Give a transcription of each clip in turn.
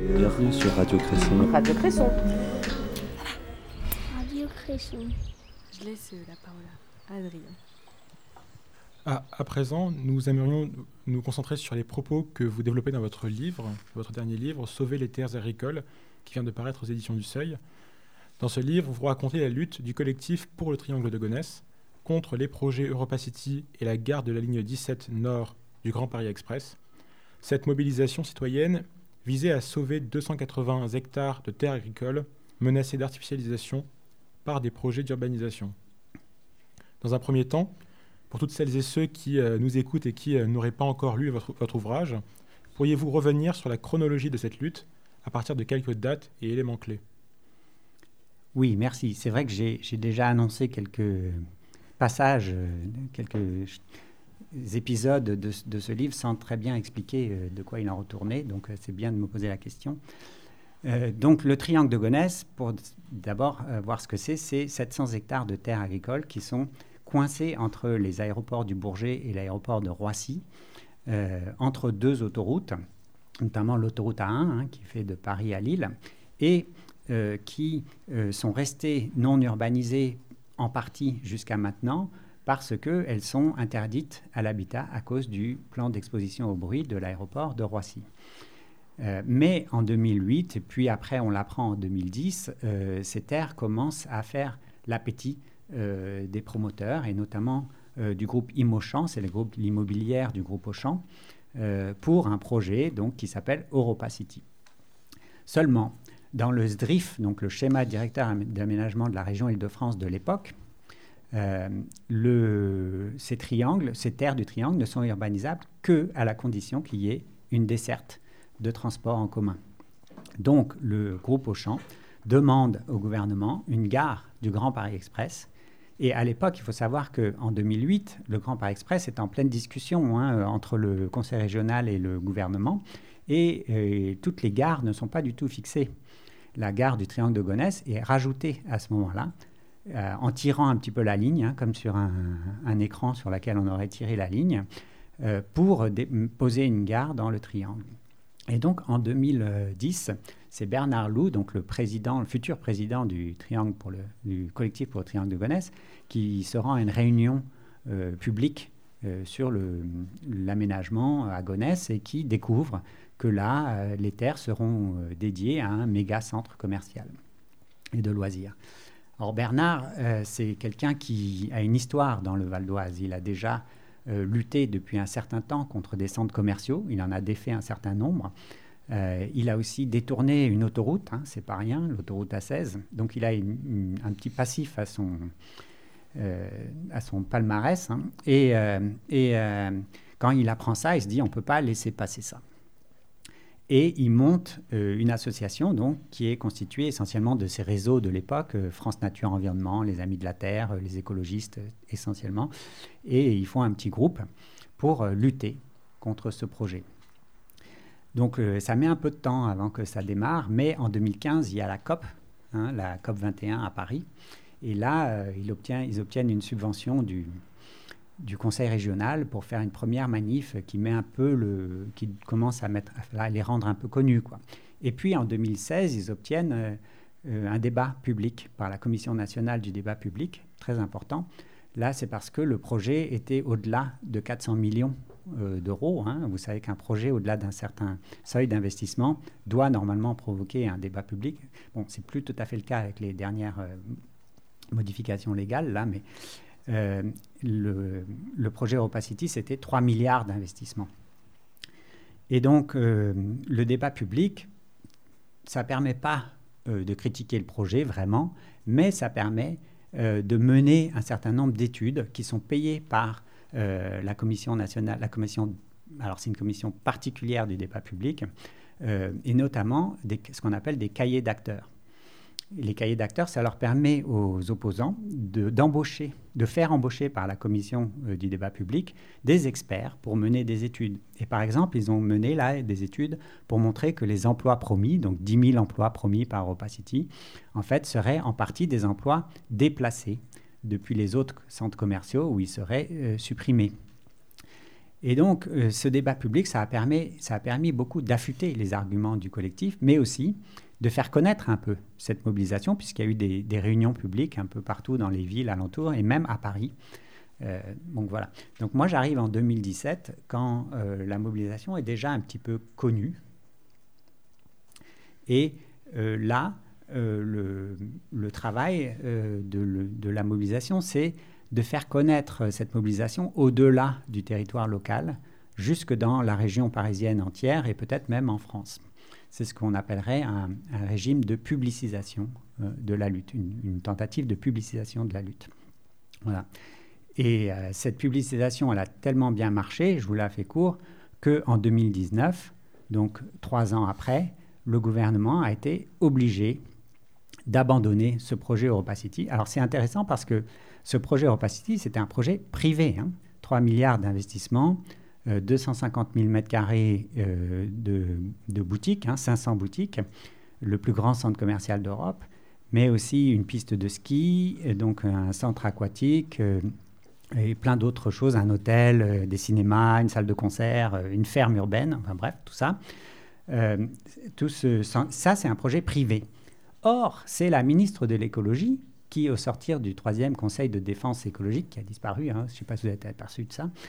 Bienvenue sur Radio Cresson. Radio Cresson. Radio Cresson. Je laisse la parole à Adrien. À présent, nous aimerions nous concentrer sur les propos que vous développez dans votre livre, votre dernier livre, Sauver les terres agricoles, qui vient de paraître aux éditions du Seuil. Dans ce livre, vous racontez la lutte du collectif pour le triangle de Gonesse contre les projets EuropaCity et la gare de la ligne 17 nord du Grand Paris Express. Cette mobilisation citoyenne visait à sauver 280 hectares de terres agricoles menacées d'artificialisation par des projets d'urbanisation. Dans un premier temps, pour toutes celles et ceux qui nous écoutent et qui n'auraient pas encore lu votre ouvrage, pourriez-vous revenir sur la chronologie de cette lutte à partir de quelques dates et éléments clés ? Oui, merci. C'est vrai que j'ai déjà annoncé quelques passages, quelques épisodes de ce livre sans très bien expliquer de quoi il en retournait. Donc, c'est bien de me poser la question. Donc, le triangle de Gonesse, pour d'abord voir ce que c'est 700 hectares de terres agricoles qui sont coincés entre les aéroports du Bourget et l'aéroport de Roissy, entre deux autoroutes, notamment l'autoroute A1 qui fait de Paris à Lille, et qui sont restées non urbanisées en partie jusqu'à maintenant parce qu'elles sont interdites à l'habitat à cause du plan d'exposition au bruit de l'aéroport de Roissy. Mais en 2008, et puis après on l'apprend en 2010, ces terres commencent à faire l'appétit des promoteurs, et notamment du groupe Imauchan, c'est le groupe l'immobilière du groupe Auchan, pour un projet donc, qui s'appelle EuropaCity. Seulement, dans le SDRIF, donc le schéma directeur d'aménagement de la région Île-de-France de l'époque, ces terres du triangle ne sont urbanisables qu'à la condition qu'il y ait une desserte de transport en commun. Donc, le groupe Auchan demande au gouvernement une gare du Grand Paris Express. Et à l'époque, il faut savoir qu'en 2008, le Grand Paris Express est en pleine discussion entre le conseil régional et le gouvernement. Et toutes les gares ne sont pas du tout fixées. La gare du triangle de Gonesse est rajoutée à ce moment-là, en tirant un petit peu la ligne, comme sur un écran sur lequel on aurait tiré la ligne, pour poser une gare dans le triangle. Et donc, en 2010, c'est Bernard Loup, donc le futur président du collectif pour le triangle de Gonesse, qui se rend à une réunion publique sur l'aménagement à Gonesse et qui découvre que là, les terres seront dédiées à un méga centre commercial et de loisirs. Alors Bernard, c'est quelqu'un qui a une histoire dans le Val d'Oise. Il a déjà lutté depuis un certain temps contre des centres commerciaux. Il en a défait un certain nombre. Il a aussi détourné une autoroute, c'est pas rien, l'autoroute A16. Donc il a un petit passif à son palmarès. Et quand il apprend ça, il se dit on ne peut pas laisser passer ça. Et il monte une association donc, qui est constituée essentiellement de ces réseaux de l'époque, France Nature Environnement, les Amis de la Terre, les écologistes essentiellement. Et ils font un petit groupe pour lutter contre ce projet. Donc ça met un peu de temps avant que ça démarre, mais en 2015, il y a la COP, la COP 21 à Paris. Et là, ils obtiennent une subvention du conseil régional pour faire une première manif qui commence à les rendre un peu connus, quoi. Et puis en 2016, ils obtiennent un débat public par la Commission nationale du débat public, très important. Là, c'est parce que le projet était au-delà de 400 millions d'euros. Vous savez qu'un projet au-delà d'un certain seuil d'investissement doit normalement provoquer un débat public. Bon, c'est plus tout à fait le cas avec les dernières modifications légales, là, mais le projet EuropaCity, c'était 3 milliards d'investissements. Et donc, le débat public, ça ne permet pas de critiquer le projet vraiment, mais ça permet de mener un certain nombre d'études qui sont payées par la Commission nationale, alors c'est une commission particulière du débat public, et notamment ce qu'on appelle des cahiers d'acteurs. Les cahiers d'acteurs, ça leur permet aux opposants de faire embaucher par la commission du débat public des experts pour mener des études. Et par exemple, ils ont mené là des études pour montrer que les emplois promis, donc 10 000 emplois promis par EuropaCity, en fait, seraient en partie des emplois déplacés depuis les autres centres commerciaux où ils seraient supprimés. Et donc, ce débat public, ça a permis beaucoup d'affûter les arguments du collectif, mais aussi de faire connaître un peu cette mobilisation, puisqu'il y a eu des réunions publiques un peu partout dans les villes alentours, et même à Paris. Donc voilà. Donc moi, j'arrive en 2017, quand la mobilisation est déjà un petit peu connue. Et là, le travail de la mobilisation, c'est de faire connaître cette mobilisation au-delà du territoire local, jusque dans la région parisienne entière et peut-être même en France. C'est ce qu'on appellerait un régime de publicisation de la lutte, une tentative de publicisation de la lutte. Voilà. Et cette publicisation, elle a tellement bien marché, je vous la fais court, qu'en 2019, donc 3 ans après, le gouvernement a été obligé d'abandonner ce projet EuropaCity. Alors c'est intéressant parce que ce projet EuropaCity, c'était un projet privé, 3 milliards d'investissements, 250 000 m² de boutiques, 500 boutiques, le plus grand centre commercial d'Europe, mais aussi une piste de ski, donc un centre aquatique et plein d'autres choses, un hôtel, des cinémas, une salle de concert, une ferme urbaine, enfin bref, tout ça. Ça, c'est un projet privé. Or, c'est la ministre de l'écologie qui, au sortir du 3e Conseil de défense écologique, qui a disparu, je ne sais pas si vous êtes aperçu de ça,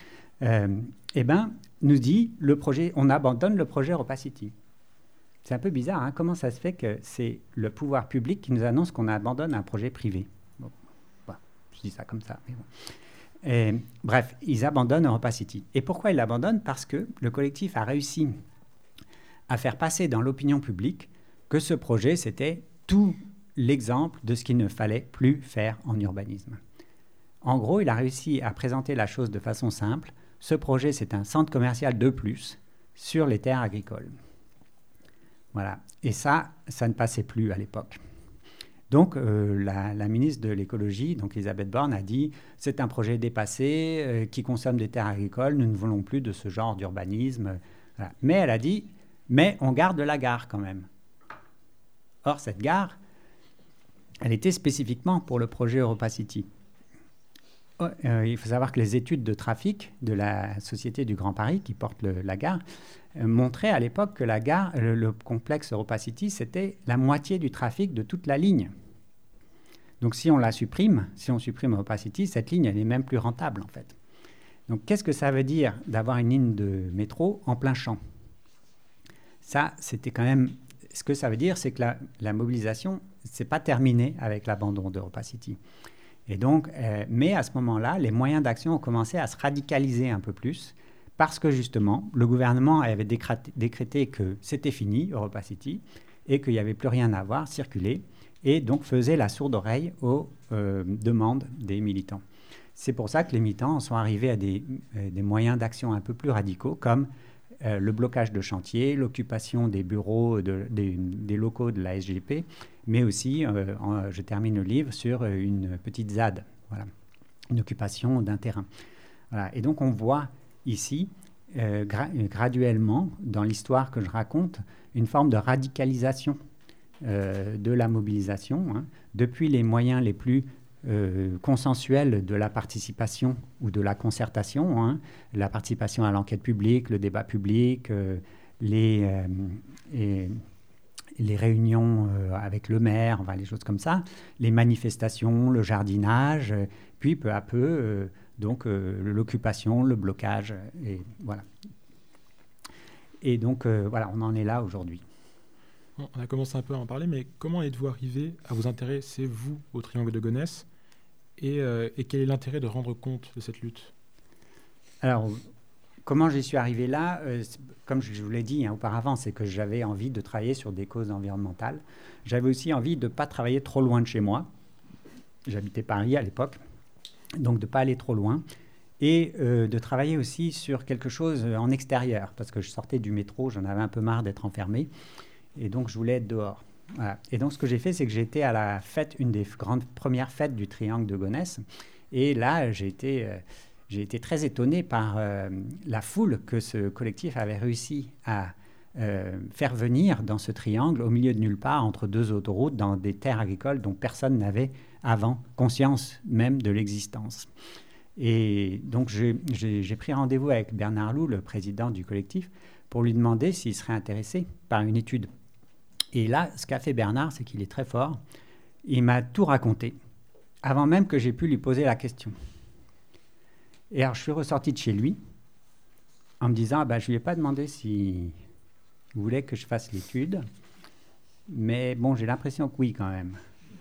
nous dit on abandonne le projet EuropaCity. C'est un peu bizarre, comment ça se fait que c'est le pouvoir public qui nous annonce qu'on abandonne un projet privé. Bon, je dis ça comme ça, mais bon. Bref, ils abandonnent EuropaCity. Et pourquoi ils l'abandonnent? Parce que le collectif a réussi à faire passer dans l'opinion publique que ce projet, c'était tout l'exemple de ce qu'il ne fallait plus faire en urbanisme. En gros, il a réussi à présenter la chose de façon simple. Ce projet, c'est un centre commercial de plus sur les terres agricoles. Voilà. Et ça ne passait plus à l'époque. Donc, la ministre de l'écologie, donc Elisabeth Borne, a dit « c'est un projet dépassé qui consomme des terres agricoles, nous ne voulons plus de ce genre d'urbanisme. Voilà. » Mais elle a dit « mais on garde la gare quand même. » Or, cette gare, elle était spécifiquement pour le projet EuropaCity. Il faut savoir que les études de trafic de la Société du Grand Paris, qui porte la gare, montraient à l'époque que la gare, le complexe EuropaCity, c'était la moitié du trafic de toute la ligne. Donc si on supprime EuropaCity, cette ligne, elle est même plus rentable en fait. Donc qu'est-ce que ça veut dire d'avoir une ligne de métro en plein champ? Ça, c'était quand même... Ce que ça veut dire, c'est que la mobilisation, c'est pas terminé avec l'abandon d'EuropaCity. Et donc, mais à ce moment-là, les moyens d'action ont commencé à se radicaliser un peu plus parce que justement, le gouvernement avait décrété que c'était fini, EuropaCity, et qu'il n'y avait plus rien à voir, circuler, et donc faisait la sourde oreille aux demandes des militants. C'est pour ça que les militants sont arrivés à des moyens d'action un peu plus radicaux, comme le blocage de chantier, l'occupation des bureaux, des locaux de la SGP, mais aussi, je termine le livre, sur une petite ZAD, voilà, une occupation d'un terrain. Voilà. Et donc on voit ici, graduellement, dans l'histoire que je raconte, une forme de radicalisation de la mobilisation, depuis les moyens les plus consensuelle de la participation ou de la concertation, la participation à l'enquête publique, le débat public, les réunions avec le maire, enfin, les choses comme ça, les manifestations, le jardinage, puis peu à peu, l'occupation, le blocage, et voilà. Et donc, voilà, on en est là aujourd'hui. On a commencé un peu à en parler, mais comment êtes-vous arrivé à vous intéresser, vous, au triangle de Gonesse, et quel est l'intérêt de rendre compte de cette lutte? Alors, comment j'y suis arrivé là? Comme je vous l'ai dit auparavant, c'est que j'avais envie de travailler sur des causes environnementales. J'avais aussi envie de ne pas travailler trop loin de chez moi. J'habitais Paris à l'époque, donc de ne pas aller trop loin. Et de travailler aussi sur quelque chose en extérieur, parce que je sortais du métro, j'en avais un peu marre d'être enfermé. Et donc, je voulais être dehors. Voilà. Et donc, ce que j'ai fait, c'est que j'ai été à la fête, une des grandes premières fêtes du Triangle de Gonesse. Et là, j'ai été très étonné par la foule que ce collectif avait réussi à faire venir dans ce triangle, au milieu de nulle part, entre deux autoroutes, dans des terres agricoles dont personne n'avait avant conscience même de l'existence. Et donc, j'ai pris rendez-vous avec Bernard Loup, le président du collectif, pour lui demander s'il serait intéressé par une étude. Et là, ce qu'a fait Bernard, c'est qu'il est très fort. Il m'a tout raconté, avant même que j'ai pu lui poser la question. Et alors, je suis ressorti de chez lui en me disant, je ne lui ai pas demandé s'il voulait que je fasse l'étude, mais bon, j'ai l'impression que oui, quand même.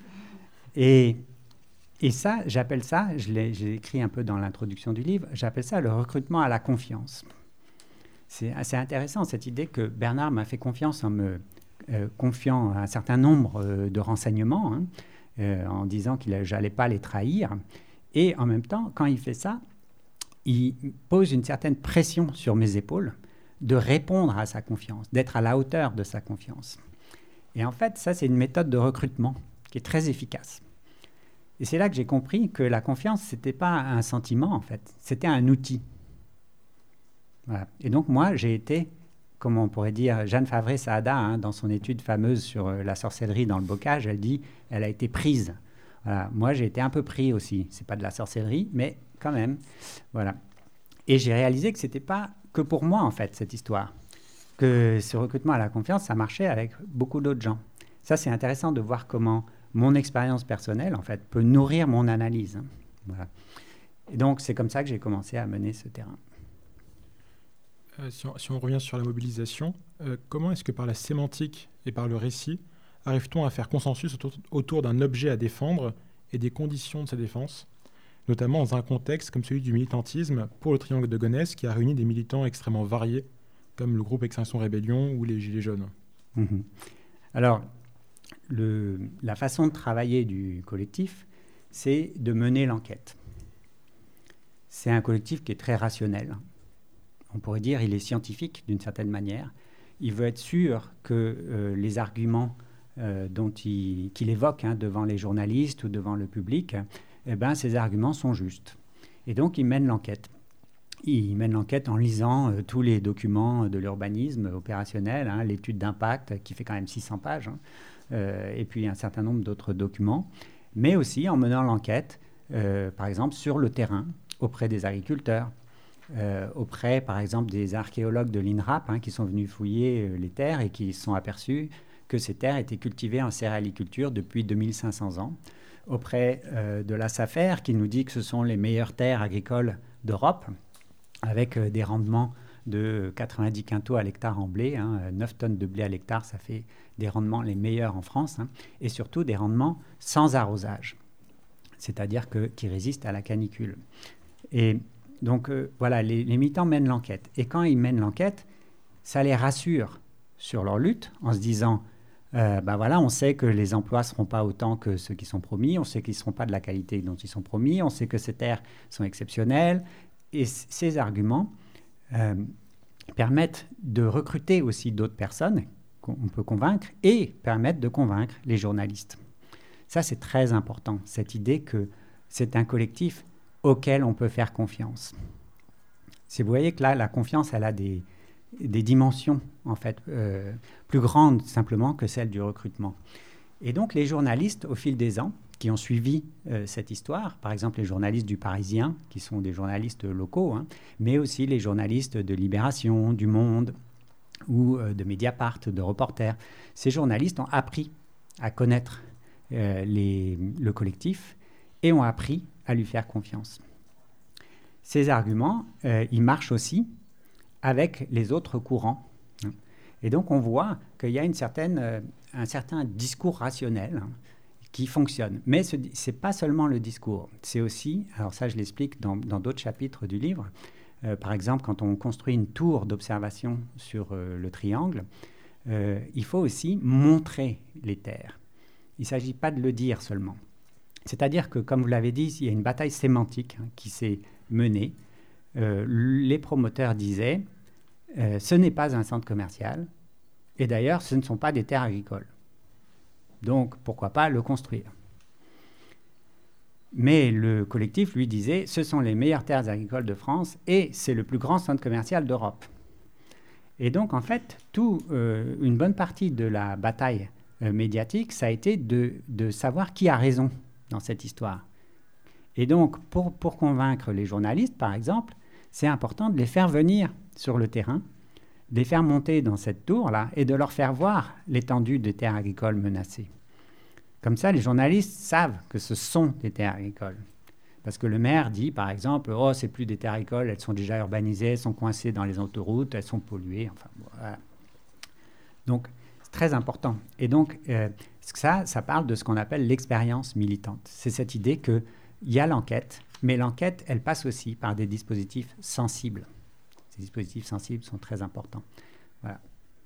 Et ça, j'appelle ça, j'ai écrit un peu dans l'introduction du livre, j'appelle ça le recrutement à la confiance. C'est assez intéressant, cette idée que Bernard m'a fait confiance en me confiant un certain nombre de renseignements, en disant que je n'allais pas les trahir. Et en même temps, quand il fait ça, il pose une certaine pression sur mes épaules de répondre à sa confiance, d'être à la hauteur de sa confiance. Et en fait, ça, c'est une méthode de recrutement qui est très efficace. Et c'est là que j'ai compris que la confiance, ce n'était pas un sentiment, en fait, c'était un outil. Voilà. Et donc, moi, j'ai été, comme on pourrait dire, Jeanne Favre-Saada, dans son étude fameuse sur la sorcellerie dans le bocage, elle dit elle a été prise. Voilà. Moi, j'ai été un peu pris aussi. Ce n'est pas de la sorcellerie, mais quand même. Voilà. Et j'ai réalisé que ce n'était pas que pour moi, en fait, cette histoire. Que ce recrutement à la confiance, ça marchait avec beaucoup d'autres gens. Ça, c'est intéressant de voir comment mon expérience personnelle, en fait, peut nourrir mon analyse. Voilà. Et donc, c'est comme ça que j'ai commencé à mener ce terrain. Si on revient sur la mobilisation, comment est-ce que par la sémantique et par le récit, arrive-t-on à faire consensus autour d'un objet à défendre et des conditions de sa défense, notamment dans un contexte comme celui du militantisme pour le Triangle de Gonesse, qui a réuni des militants extrêmement variés, comme le groupe Extinction Rébellion ou les Gilets jaunes? Alors, la façon de travailler du collectif, c'est de mener l'enquête. C'est un collectif qui est très rationnel. On pourrait dire qu'il est scientifique d'une certaine manière. Il veut être sûr que les arguments qu'il évoque devant les journalistes ou devant le public, ces arguments sont justes. Et donc, il mène l'enquête. Il mène l'enquête en lisant tous les documents de l'urbanisme opérationnel, l'étude d'impact qui fait quand même 600 pages, et puis un certain nombre d'autres documents, mais aussi en menant l'enquête, par exemple, sur le terrain, auprès des agriculteurs, auprès, par exemple, des archéologues de l'INRAP qui sont venus fouiller les terres et qui se sont aperçus que ces terres étaient cultivées en céréaliculture depuis 2500 ans, auprès de la SAFER qui nous dit que ce sont les meilleures terres agricoles d'Europe, avec des rendements de 90 quintaux à l'hectare en blé, 9 tonnes de blé à l'hectare, ça fait des rendements les meilleurs en France, et surtout des rendements sans arrosage, c'est-à-dire qui résistent à la canicule. Et donc voilà, les militants mènent l'enquête. Et quand ils mènent l'enquête, ça les rassure sur leur lutte en se disant on sait que les emplois ne seront pas autant que ceux qui sont promis, on sait qu'ils ne seront pas de la qualité dont ils sont promis, on sait que ces terres sont exceptionnelles. Et ces arguments permettent de recruter aussi d'autres personnes qu'on peut convaincre et permettent de convaincre les journalistes. Ça, c'est très important, cette idée que c'est un collectif auquel on peut faire confiance. Vous voyez que là, la confiance, elle a des dimensions, en fait, plus grandes simplement que celles du recrutement. Et donc, les journalistes, au fil des ans, qui ont suivi cette histoire, par exemple les journalistes du Parisien, qui sont des journalistes locaux, mais aussi les journalistes de Libération, du Monde, ou de Mediapart, de Reporters. Ces journalistes ont appris à connaître le collectif et ont appris à lui faire confiance. Ces arguments, ils marchent aussi avec les autres courants. Et donc, on voit qu'il y a un certain discours rationnel qui fonctionne. Mais ce n'est pas seulement le discours. C'est aussi, alors ça, je l'explique dans d'autres chapitres du livre. Par exemple, quand on construit une tour d'observation sur le triangle, il faut aussi montrer les terres. Il ne s'agit pas de le dire seulement. C'est-à-dire que, comme vous l'avez dit, il y a une bataille sémantique qui s'est menée. Les promoteurs disaient ce n'est pas un centre commercial, et d'ailleurs, ce ne sont pas des terres agricoles. Donc, pourquoi pas le construire? Mais le collectif, lui, disait ce sont les meilleures terres agricoles de France et c'est le plus grand centre commercial d'Europe. Et donc, en fait, une bonne partie de la bataille médiatique, ça a été de savoir qui a raison dans cette histoire. Et donc, pour convaincre les journalistes, par exemple, c'est important de les faire venir sur le terrain, de les faire monter dans cette tour-là et de leur faire voir l'étendue des terres agricoles menacées. Comme ça, les journalistes savent que ce sont des terres agricoles. Parce que le maire dit, par exemple, « Oh, c'est plus des terres agricoles, elles sont déjà urbanisées, elles sont coincées dans les autoroutes, elles sont polluées. » Enfin, voilà. Donc, c'est très important. Et donc, ça parle de ce qu'on appelle l'expérience militante. C'est cette idée qu'il y a l'enquête, mais l'enquête, elle passe aussi par des dispositifs sensibles. Ces dispositifs sensibles sont très importants. Voilà.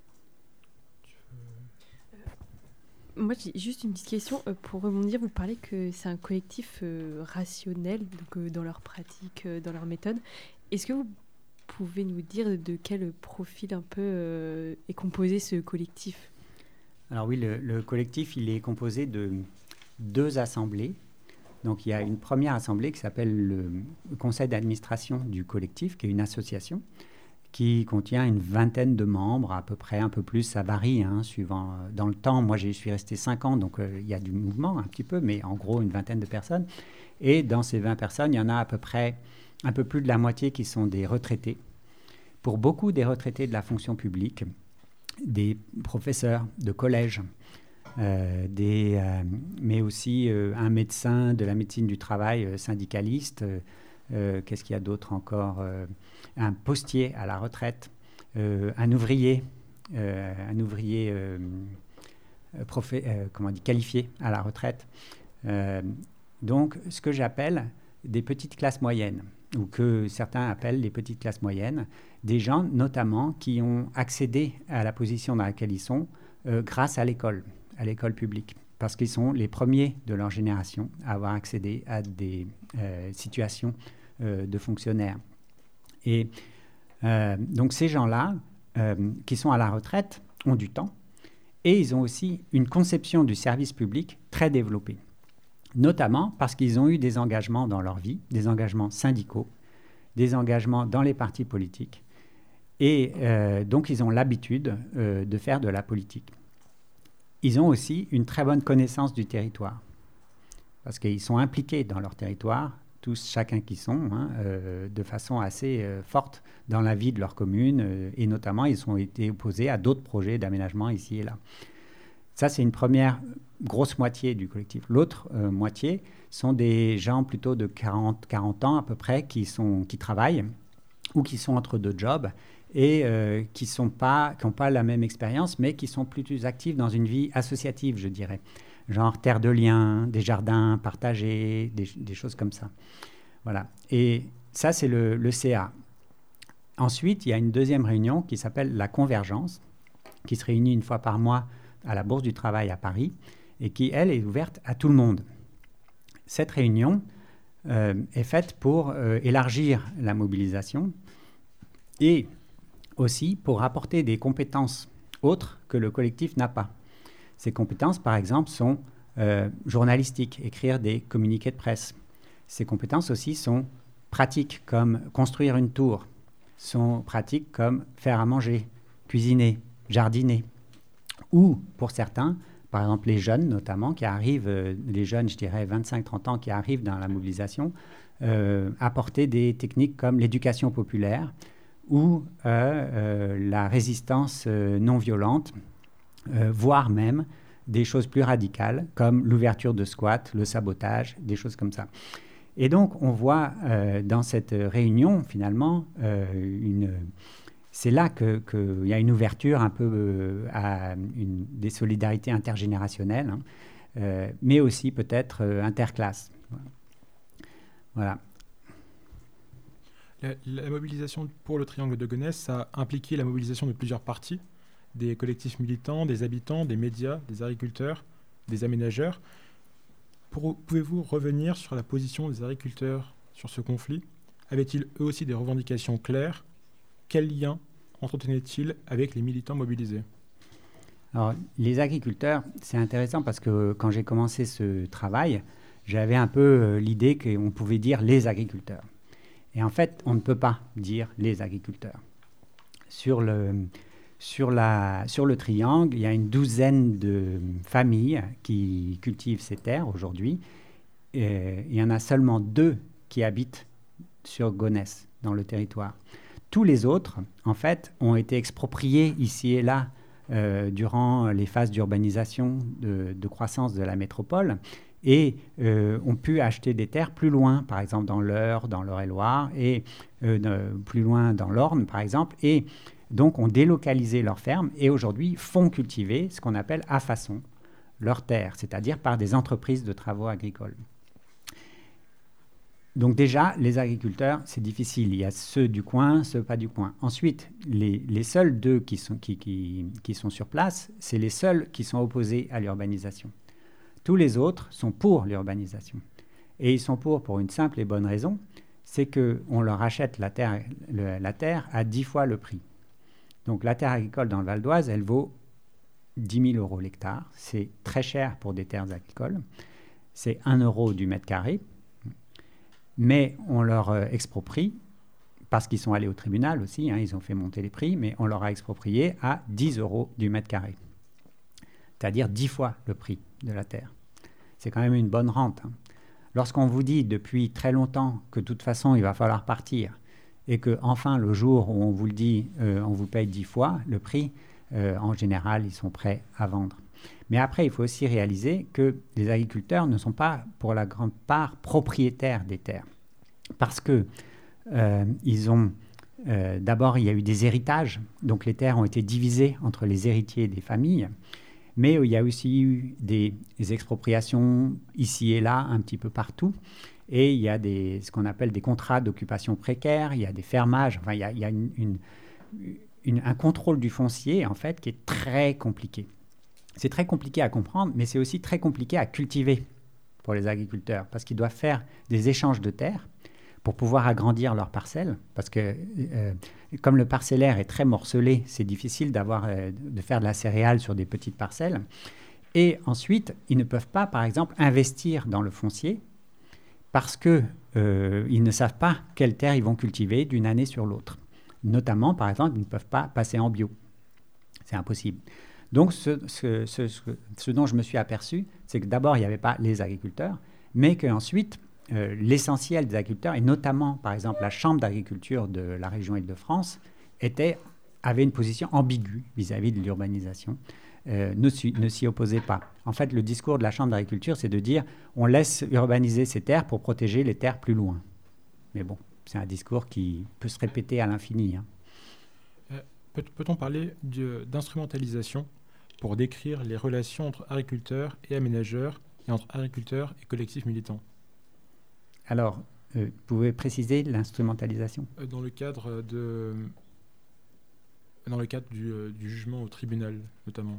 Moi, j'ai juste une petite question. Pour rebondir, vous parlez que c'est un collectif rationnel, donc dans leur pratique, dans leur méthode. Est-ce que vous pouvez nous dire de quel profil un peu est composé ce collectif ? Alors oui, le collectif, il est composé de 2 assemblées. Donc il y a une première assemblée qui s'appelle le conseil d'administration du collectif, qui est une association, qui contient une vingtaine de membres, à peu près, un peu plus, ça varie, suivant dans le temps. Moi, je suis resté 5 ans, donc il y a du mouvement un petit peu, mais en gros, une vingtaine de personnes. Et dans ces 20 personnes, il y en a à peu près un peu plus de la moitié qui sont des retraités. Pour beaucoup des retraités de la fonction publique, des professeurs de collège, mais aussi un médecin de la médecine du travail syndicaliste. Qu'est-ce qu'il y a d'autre encore ? Un postier à la retraite, un ouvrier qualifié à la retraite. Donc, ce que j'appelle des petites classes moyennes, ou que certains appellent les petites classes moyennes, des gens notamment qui ont accédé à la position dans laquelle ils sont grâce à l'école publique, parce qu'ils sont les premiers de leur génération à avoir accédé à des situations de fonctionnaires. Et donc ces gens-là, qui sont à la retraite, ont du temps, et ils ont aussi une conception du service public très développée, notamment parce qu'ils ont eu des engagements dans leur vie, des engagements syndicaux, des engagements dans les partis politiques, et donc ils ont l'habitude de faire de la politique. Ils ont aussi une très bonne connaissance du territoire, parce qu'ils sont impliqués dans leur territoire, tous, chacun qui sont, de façon assez forte dans la vie de leur commune, et notamment ils ont été opposés à d'autres projets d'aménagement ici et là. Ça, c'est une première grosse moitié du collectif. L'autre moitié sont des gens plutôt de 40 ans à peu près qui travaillent ou qui sont entre 2 jobs et qui n'ont pas la même expérience, mais qui sont plus actifs dans une vie associative, je dirais. Genre terre de liens, des jardins partagés, des choses comme ça. Voilà. Et ça, c'est le CA. Ensuite, il y a une deuxième réunion qui s'appelle la Convergence, qui se réunit une fois par mois à la Bourse du Travail à Paris et qui, elle, est ouverte à tout le monde. Cette réunion est faite pour élargir la mobilisation et aussi pour apporter des compétences autres que le collectif n'a pas. Ces compétences, par exemple, sont journalistiques, écrire des communiqués de presse. Ces compétences aussi sont pratiques, comme construire une tour, sont pratiques comme faire à manger, cuisiner, jardiner. Ou, pour certains, par exemple les jeunes notamment, qui arrivent, les jeunes, je dirais 25-30 ans, qui arrivent dans la mobilisation, apporter des techniques comme l'éducation populaire ou la résistance non violente, voire même des choses plus radicales comme l'ouverture de squats, le sabotage, des choses comme ça. Et donc, on voit dans cette réunion, finalement, c'est là qu'il y a une ouverture un peu à des solidarités intergénérationnelles, mais aussi peut-être interclasses. Voilà. La mobilisation pour le triangle de Gonesse a impliqué la mobilisation de plusieurs partis, des collectifs militants, des habitants, des médias, des agriculteurs, des aménageurs. Pouvez-vous revenir sur la position des agriculteurs sur ce conflit ? Avaient-ils eux aussi des revendications claires ? Quel lien entretenaient-ils avec les militants mobilisés ? Alors, les agriculteurs, c'est intéressant parce que quand j'ai commencé ce travail, j'avais un peu l'idée qu'on pouvait dire les agriculteurs. Et en fait, on ne peut pas dire les agriculteurs. Sur le triangle, il y a une douzaine de familles qui cultivent ces terres aujourd'hui. il y en a seulement 2 qui habitent sur Gonesse, dans le territoire. Tous les autres, en fait, ont été expropriés ici et là durant les phases d'urbanisation, de croissance de la métropole, et ont pu acheter des terres plus loin, par exemple dans l'Eure, dans l'Eure-et-Loire, et plus loin dans l'Orne, par exemple, et donc ont délocalisé leurs fermes et aujourd'hui font cultiver ce qu'on appelle à façon leurs terres, c'est-à-dire par des entreprises de travaux agricoles. Donc déjà, les agriculteurs, c'est difficile. Il y a ceux du coin, ceux pas du coin. Ensuite, les seuls 2 qui sont sur place, c'est les seuls qui sont opposés à l'urbanisation. Tous les autres sont pour l'urbanisation. Et ils sont pour une simple et bonne raison, c'est qu'on leur achète la terre à 10 fois le prix. Donc la terre agricole dans le Val d'Oise, elle vaut 10 000 euros l'hectare. C'est très cher pour des terres agricoles. C'est 1 euro du mètre carré. Mais on leur exproprie, parce qu'ils sont allés au tribunal aussi, ils ont fait monter les prix, mais on leur a exproprié à 10 euros du mètre carré. C'est-à-dire 10 fois le prix de la terre. C'est quand même une bonne rente. Lorsqu'on vous dit depuis très longtemps que de toute façon il va falloir partir, et qu'enfin le jour où on vous le dit, on vous paye 10 fois le prix, en général ils sont prêts à vendre. Mais après, il faut aussi réaliser que les agriculteurs ne sont pas, pour la grande part, propriétaires des terres. Parce que d'abord, il y a eu des héritages. Donc, les terres ont été divisées entre les héritiers des familles. Mais il y a aussi eu des expropriations ici et là, un petit peu partout. Et il y a ce qu'on appelle des contrats d'occupation précaire. Il y a des fermages. Enfin, il y a un contrôle du foncier, en fait, qui est très compliqué. C'est très compliqué à comprendre, mais c'est aussi très compliqué à cultiver pour les agriculteurs, parce qu'ils doivent faire des échanges de terres pour pouvoir agrandir leurs parcelles, parce que comme le parcellaire est très morcelé, c'est difficile de faire de la céréale sur des petites parcelles. Et ensuite, ils ne peuvent pas, par exemple, investir dans le foncier, parce qu'ils ne savent pas quelle terre ils vont cultiver d'une année sur l'autre. Notamment, par exemple, ils ne peuvent pas passer en bio. C'est impossible. Donc, ce dont je me suis aperçu, c'est que d'abord, il n'y avait pas les agriculteurs, mais qu'ensuite, l'essentiel des agriculteurs, et notamment, par exemple, la Chambre d'agriculture de la région Île-de-France, avait une position ambiguë vis-à-vis de l'urbanisation, ne s'y opposait pas. En fait, le discours de la Chambre d'agriculture, c'est de dire on laisse urbaniser ces terres pour protéger les terres plus loin. Mais bon, c'est un discours qui peut se répéter à l'infini. Peut-on parler d'instrumentalisation pour décrire les relations entre agriculteurs et aménageurs et entre agriculteurs et collectifs militants? Alors, vous pouvez préciser l'instrumentalisation? Dans le cadre du jugement au tribunal, notamment.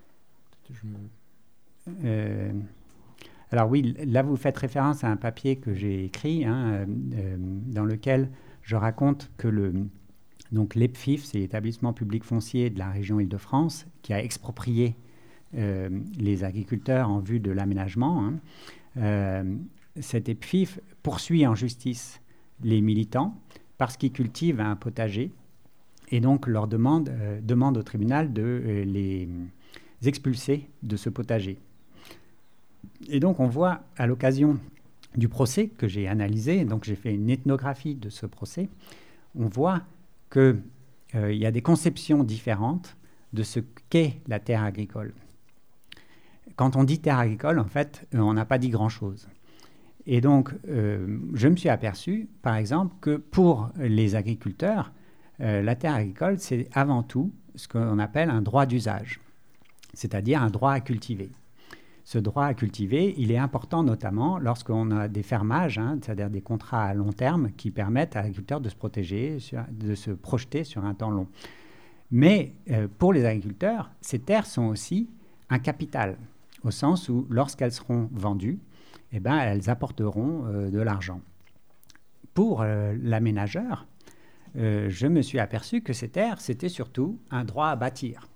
Alors oui, là vous faites référence à un papier que j'ai écrit, dans lequel je raconte que donc l'EPFIF, c'est l'établissement public foncier de la région Île-de-France, qui a exproprié les agriculteurs en vue de l'aménagement. Cet EPFIF poursuit en justice les militants parce qu'ils cultivent un potager et donc leur demande au tribunal de les expulser de ce potager. Et donc on voit à l'occasion du procès que j'ai analysé, donc j'ai fait une ethnographie de ce procès, on voit qu'il y a des conceptions différentes de ce qu'est la terre agricole. Quand on dit terre agricole, en fait, on n'a pas dit grand-chose. Et donc, je me suis aperçu, par exemple, que pour les agriculteurs, la terre agricole, c'est avant tout ce qu'on appelle un droit d'usage, c'est-à-dire un droit à cultiver. Ce droit à cultiver, il est important notamment lorsqu'on a des fermages, c'est-à-dire des contrats à long terme qui permettent à l'agriculteur de se protéger, de se projeter sur un temps long. Mais pour les agriculteurs, ces terres sont aussi un capital, au sens où lorsqu'elles seront vendues, elles apporteront de l'argent. Pour l'aménageur, je me suis aperçu que ces terres, c'était surtout un droit à bâtir.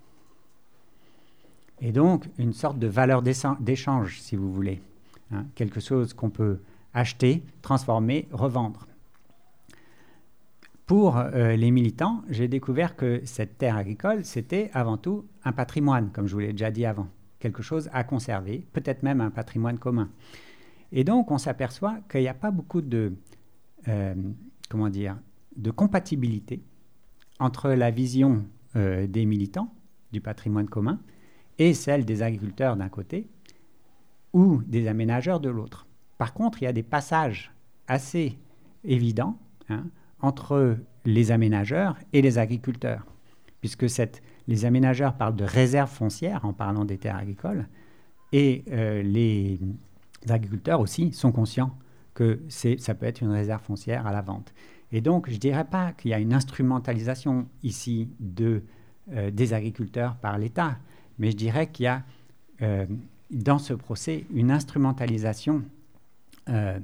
Et donc, une sorte de valeur d'échange, si vous voulez. Quelque chose qu'on peut acheter, transformer, revendre. Pour les militants, j'ai découvert que cette terre agricole, c'était avant tout un patrimoine, comme je vous l'ai déjà dit avant. Quelque chose à conserver, peut-être même un patrimoine commun. Et donc, on s'aperçoit qu'il n'y a pas beaucoup de compatibilité entre la vision des militants du patrimoine commun et celle des agriculteurs d'un côté ou des aménageurs de l'autre. Par contre, il y a des passages assez évidents entre les aménageurs et les agriculteurs, puisque les aménageurs parlent de réserve foncière en parlant des terres agricoles, et les agriculteurs aussi sont conscients que ça peut être une réserve foncière à la vente. Et donc, je ne dirais pas qu'il y a une instrumentalisation ici des agriculteurs par l'État, mais je dirais qu'il y a dans ce procès une instrumentalisation il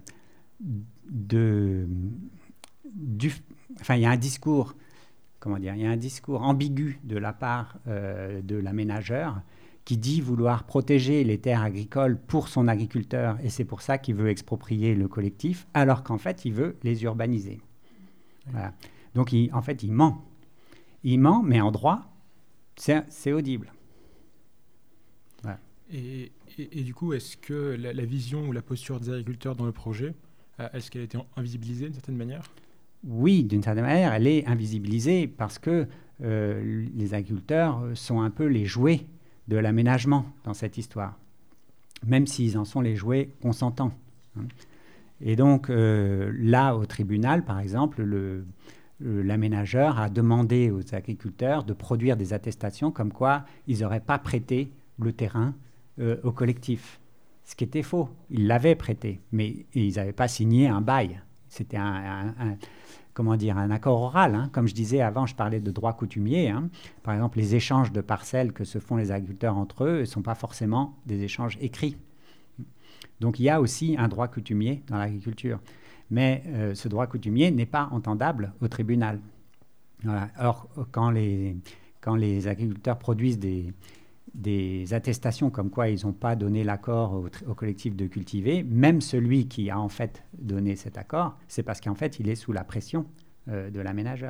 y a un discours, il y a un discours ambigu de la part de l'aménageur qui dit vouloir protéger les terres agricoles pour son agriculteur, et c'est pour ça qu'il veut exproprier le collectif, alors qu'en fait, il veut les urbaniser. Voilà. Donc, en fait, il ment. Il ment, mais en droit, c'est audible. Voilà. Et du coup, est-ce que la vision ou la posture des agriculteurs dans le projet, est-ce qu'elle a été invisibilisée d'une certaine manière ? Oui, d'une certaine manière, elle est invisibilisée parce que les agriculteurs sont un peu les jouets de l'aménagement dans cette histoire, même s'ils en sont les jouets consentants. Et donc, là, au tribunal, par exemple, l'aménageur a demandé aux agriculteurs de produire des attestations comme quoi ils n'auraient pas prêté le terrain au collectif. Ce qui était faux. Ils l'avaient prêté, mais ils n'avaient pas signé un bail. C'était un accord oral. Comme je disais avant, je parlais de droit coutumier. Par exemple, les échanges de parcelles que se font les agriculteurs entre eux ne sont pas forcément des échanges écrits. Donc, il y a aussi un droit coutumier dans l'agriculture. Mais ce droit coutumier n'est pas entendable au tribunal. Voilà. Or, quand les agriculteurs produisent des attestations comme quoi ils n'ont pas donné l'accord au collectif de cultiver, même celui qui a en fait donné cet accord, c'est parce qu'en fait, il est sous la pression de l'aménageur.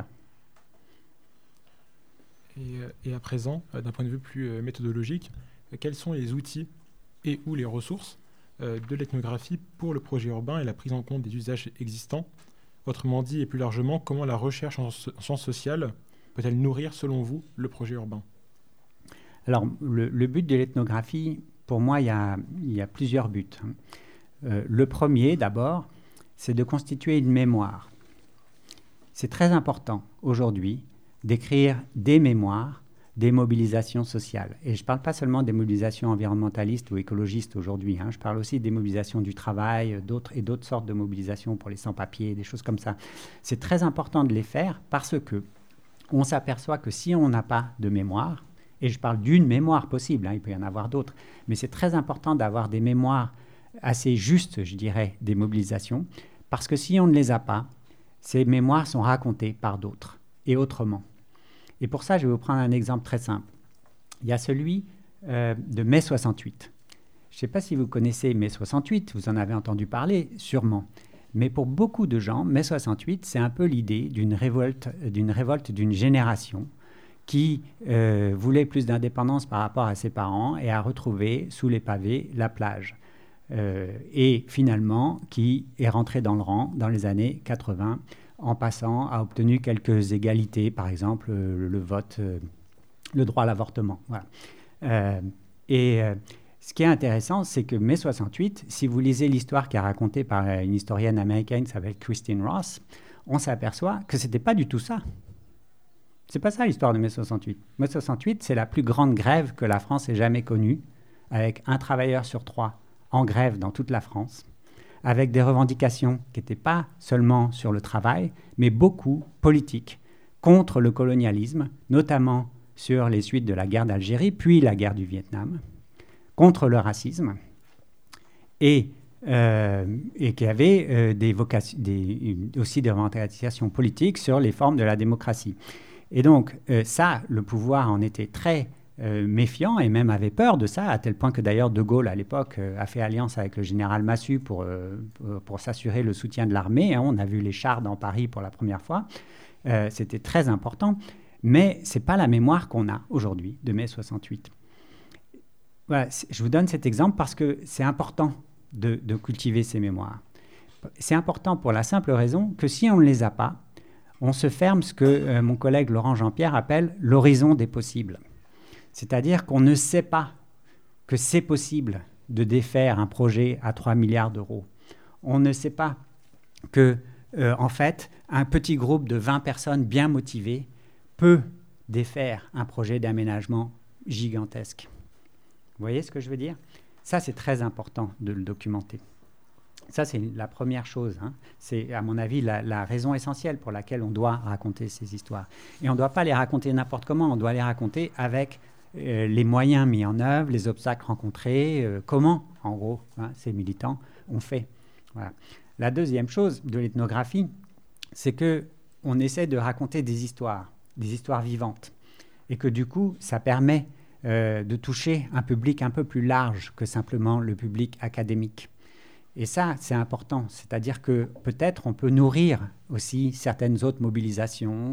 Et à présent, d'un point de vue plus méthodologique, quels sont les outils et ou les ressources de l'ethnographie pour le projet urbain et la prise en compte des usages existants ? Autrement dit, et plus largement, comment la recherche en sciences sociales peut-elle nourrir, selon vous, le projet urbain ? Alors, le but de l'ethnographie, pour moi, il y a plusieurs buts. Le premier, d'abord, c'est de constituer une mémoire. C'est très important, aujourd'hui, d'écrire des mémoires des mobilisations sociales. Et je ne parle pas seulement des mobilisations environnementalistes ou écologistes aujourd'hui. Je parle aussi des mobilisations du travail, d'autres sortes de mobilisations pour les sans-papiers, des choses comme ça. C'est très important de les faire parce qu'on s'aperçoit que si on n'a pas de mémoire, et je parle d'une mémoire possible, il peut y en avoir d'autres, mais c'est très important d'avoir des mémoires assez justes, je dirais, des mobilisations, parce que si on ne les a pas, ces mémoires sont racontées par d'autres, et autrement. Et pour ça, je vais vous prendre un exemple très simple. Il y a celui de mai 68. Je ne sais pas si vous connaissez mai 68, vous en avez entendu parler, sûrement. Mais pour beaucoup de gens, mai 68, c'est un peu l'idée d'une révolte d'une génération qui voulait plus d'indépendance par rapport à ses parents et a retrouvé sous les pavés la plage. Et finalement, qui est rentré dans le rang dans les années 80, en passant, a obtenu quelques égalités, par exemple le vote, le droit à l'avortement. Voilà. Ce qui est intéressant, c'est que mai 68, si vous lisez l'histoire qui est racontée par une historienne américaine qui s'appelle Christine Ross, on s'aperçoit que ce n'était pas du tout ça. C'est pas ça l'histoire de mai 68. Mai 68, c'est la plus grande grève que la France ait jamais connue, avec un travailleur sur 3 en grève dans toute la France, avec des revendications qui n'étaient pas seulement sur le travail, mais beaucoup politiques, contre le colonialisme, notamment sur les suites de la guerre d'Algérie, puis la guerre du Vietnam, contre le racisme, et qui avait aussi des revendications politiques sur les formes de la démocratie. Et donc, le pouvoir en était très méfiant et même avait peur de ça, à tel point que d'ailleurs De Gaulle, à l'époque, a fait alliance avec le général Massu pour s'assurer le soutien de l'armée. On a vu les chars dans Paris pour la première fois. C'était très important. Mais ce n'est pas la mémoire qu'on a aujourd'hui de mai 68. Voilà, je vous donne cet exemple parce que c'est important de cultiver ces mémoires. C'est important pour la simple raison que si on ne les a pas, on se ferme ce que mon collègue Laurent Jean-Pierre appelle l'horizon des possibles. C'est-à-dire qu'on ne sait pas que c'est possible de défaire un projet à 3 milliards d'euros. On ne sait pas que, en fait, un petit groupe de 20 personnes bien motivées peut défaire un projet d'aménagement gigantesque. Vous voyez ce que je veux dire? Ça, c'est très important de le documenter. Ça, c'est la première chose. C'est, à mon avis, la raison essentielle pour laquelle on doit raconter ces histoires. Et on ne doit pas les raconter n'importe comment, on doit les raconter avec les moyens mis en œuvre, les obstacles rencontrés, comment, en gros, ces militants ont fait. Voilà. La deuxième chose de l'ethnographie, c'est qu'on essaie de raconter des histoires vivantes. Et que du coup, ça permet de toucher un public un peu plus large que simplement le public académique. Et ça, c'est important. C'est-à-dire que peut-être on peut nourrir aussi certaines autres mobilisations,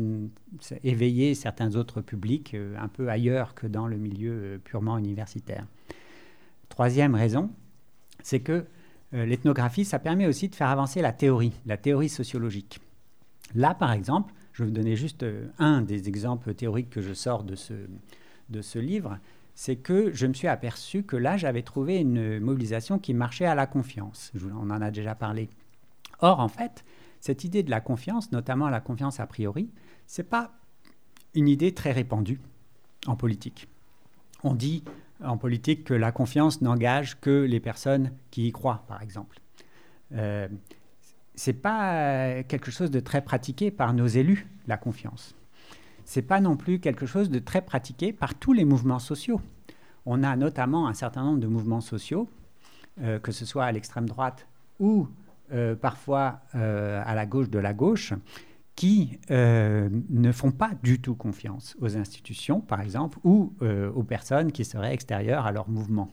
éveiller certains autres publics un peu ailleurs que dans le milieu purement universitaire. Troisième raison, c'est que l'ethnographie, ça permet aussi de faire avancer la théorie sociologique. Là, par exemple, je vais vous donner juste un des exemples théoriques que je sors de ce livre, c'est que je me suis aperçu que là, j'avais trouvé une mobilisation qui marchait à la confiance. On en a déjà parlé. Or, en fait, cette idée de la confiance, notamment la confiance a priori, ce n'est pas une idée très répandue en politique. On dit en politique que la confiance n'engage que les personnes qui y croient, par exemple. Ce n'est pas quelque chose de très pratiqué par nos élus, la confiance. Ce n'est pas non plus quelque chose de très pratiqué par tous les mouvements sociaux. On a notamment un certain nombre de mouvements sociaux, que ce soit à l'extrême droite ou parfois à la gauche de la gauche, qui ne font pas du tout confiance aux institutions, par exemple, ou aux personnes qui seraient extérieures à leur mouvement,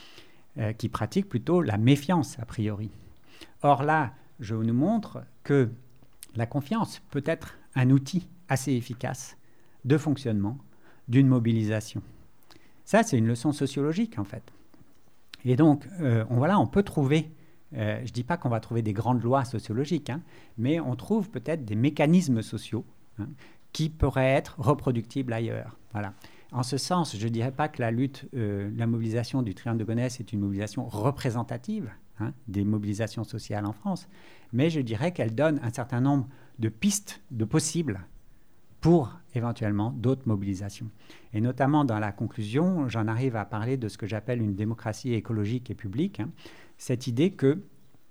qui pratiquent plutôt la méfiance a priori. Or là, je nous montre que la confiance peut être un outil assez efficace de fonctionnement d'une mobilisation. Ça, c'est une leçon sociologique, en fait. Et donc, on peut trouver, je ne dis pas qu'on va trouver des grandes lois sociologiques, mais on trouve peut-être des mécanismes sociaux qui pourraient être reproductibles ailleurs. Voilà. En ce sens, je ne dirais pas que la mobilisation du Triangle de Gonesse est une mobilisation représentative des mobilisations sociales en France, mais je dirais qu'elle donne un certain nombre de pistes de possibles pour éventuellement d'autres mobilisations. Et notamment dans la conclusion, j'en arrive à parler de ce que j'appelle une démocratie écologique et publique, cette idée que,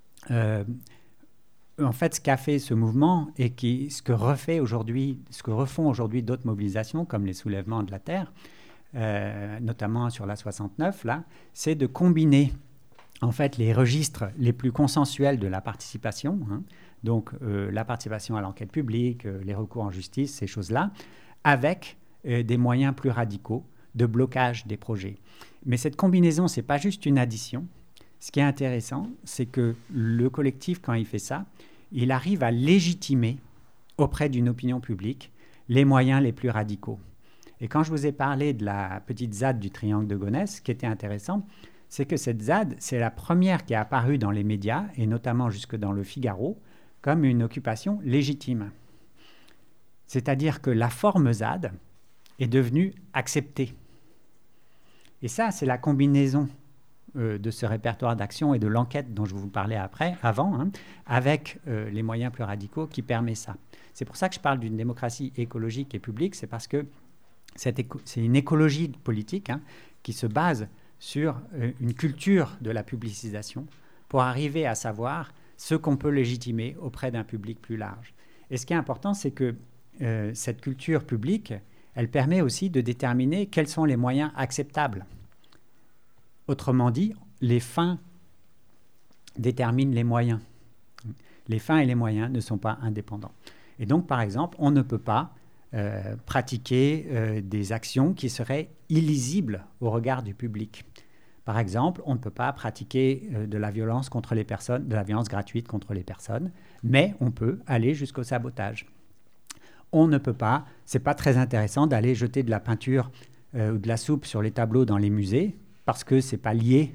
en fait, ce qu'a fait ce mouvement et ce que refont aujourd'hui d'autres mobilisations, comme les soulèvements de la Terre, notamment sur la 69, là, c'est de combiner en fait les registres les plus consensuels de la participation, donc la participation à l'enquête publique, les recours en justice, ces choses-là, avec des moyens plus radicaux de blocage des projets. Mais cette combinaison, ce n'est pas juste une addition. Ce qui est intéressant, c'est que le collectif, quand il fait ça, il arrive à légitimer auprès d'une opinion publique les moyens les plus radicaux. Et quand je vous ai parlé de la petite ZAD du Triangle de Gonesse, ce qui était intéressant, c'est que cette ZAD, c'est la première qui est apparue dans les médias, et notamment jusque dans le Figaro, comme une occupation légitime. C'est-à-dire que la forme ZAD est devenue acceptée. Et ça, c'est la combinaison de ce répertoire d'action et de l'enquête dont je vous parlais avant, avec les moyens plus radicaux qui permet ça. C'est pour ça que je parle d'une démocratie écologique et publique, c'est parce que c'est une écologie politique qui se base sur une culture de la publicisation pour arriver à savoir ce qu'on peut légitimer auprès d'un public plus large. Et ce qui est important, c'est que cette culture publique, elle permet aussi de déterminer quels sont les moyens acceptables. Autrement dit, les fins déterminent les moyens. Les fins et les moyens ne sont pas indépendants. Et donc, par exemple, on ne peut pas pratiquer des actions qui seraient illisibles au regard du public. Par exemple, on ne peut pas pratiquer de la violence contre les personnes, de la violence gratuite contre les personnes, mais on peut aller jusqu'au sabotage. On ne peut pas, c'est pas très intéressant d'aller jeter de la peinture ou de la soupe sur les tableaux dans les musées, parce que c'est pas lié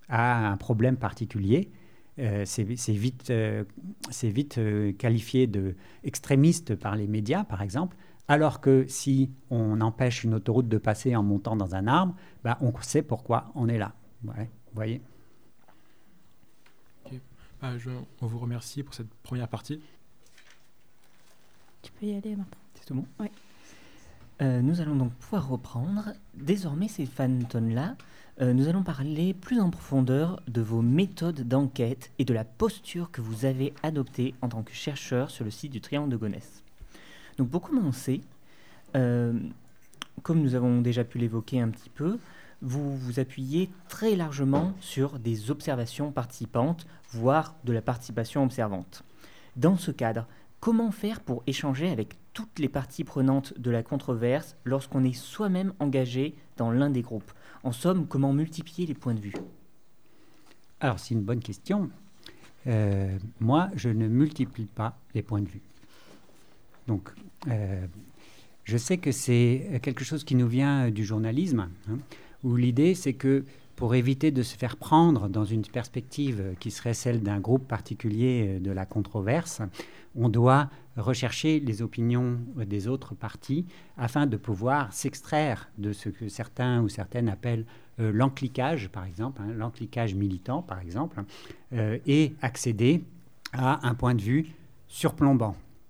a un problème particulier, c'est vite qualifié d'extrémiste par les médias, par exemple, alors que si on empêche une autoroute de passer en montant dans un arbre, on sait pourquoi on est là. Ouais, vous voyez. Okay. On vous remercie pour cette première partie. Tu peux y aller, Martin. C'est tout bon ? Oui. Nous allons donc pouvoir reprendre. Désormais, Stéphane Tonla, nous allons parler plus en profondeur de vos méthodes d'enquête et de la posture que vous avez adoptée en tant que chercheur sur le site du Triangle de Gonesse. Donc, pour commencer, comme nous avons déjà pu l'évoquer un petit peu, vous vous appuyez très largement sur des observations participantes, voire de la participation observante. Dans ce cadre, comment faire pour échanger avec toutes les parties prenantes de la controverse lorsqu'on est soi-même engagé dans l'un des groupes ? En somme, comment multiplier les points de vue ? Alors, c'est une bonne question. Moi, je ne multiplie pas les points de vue. Donc, je sais que c'est quelque chose qui nous vient du journalisme, où l'idée, c'est que pour éviter de se faire prendre dans une perspective qui serait celle d'un groupe particulier de la controverse, on doit rechercher les opinions des autres parties afin de pouvoir s'extraire de ce que certains ou certaines appellent l'encliquage, par exemple, l'encliquage militant, par exemple, et accéder à un point de vue surplombant.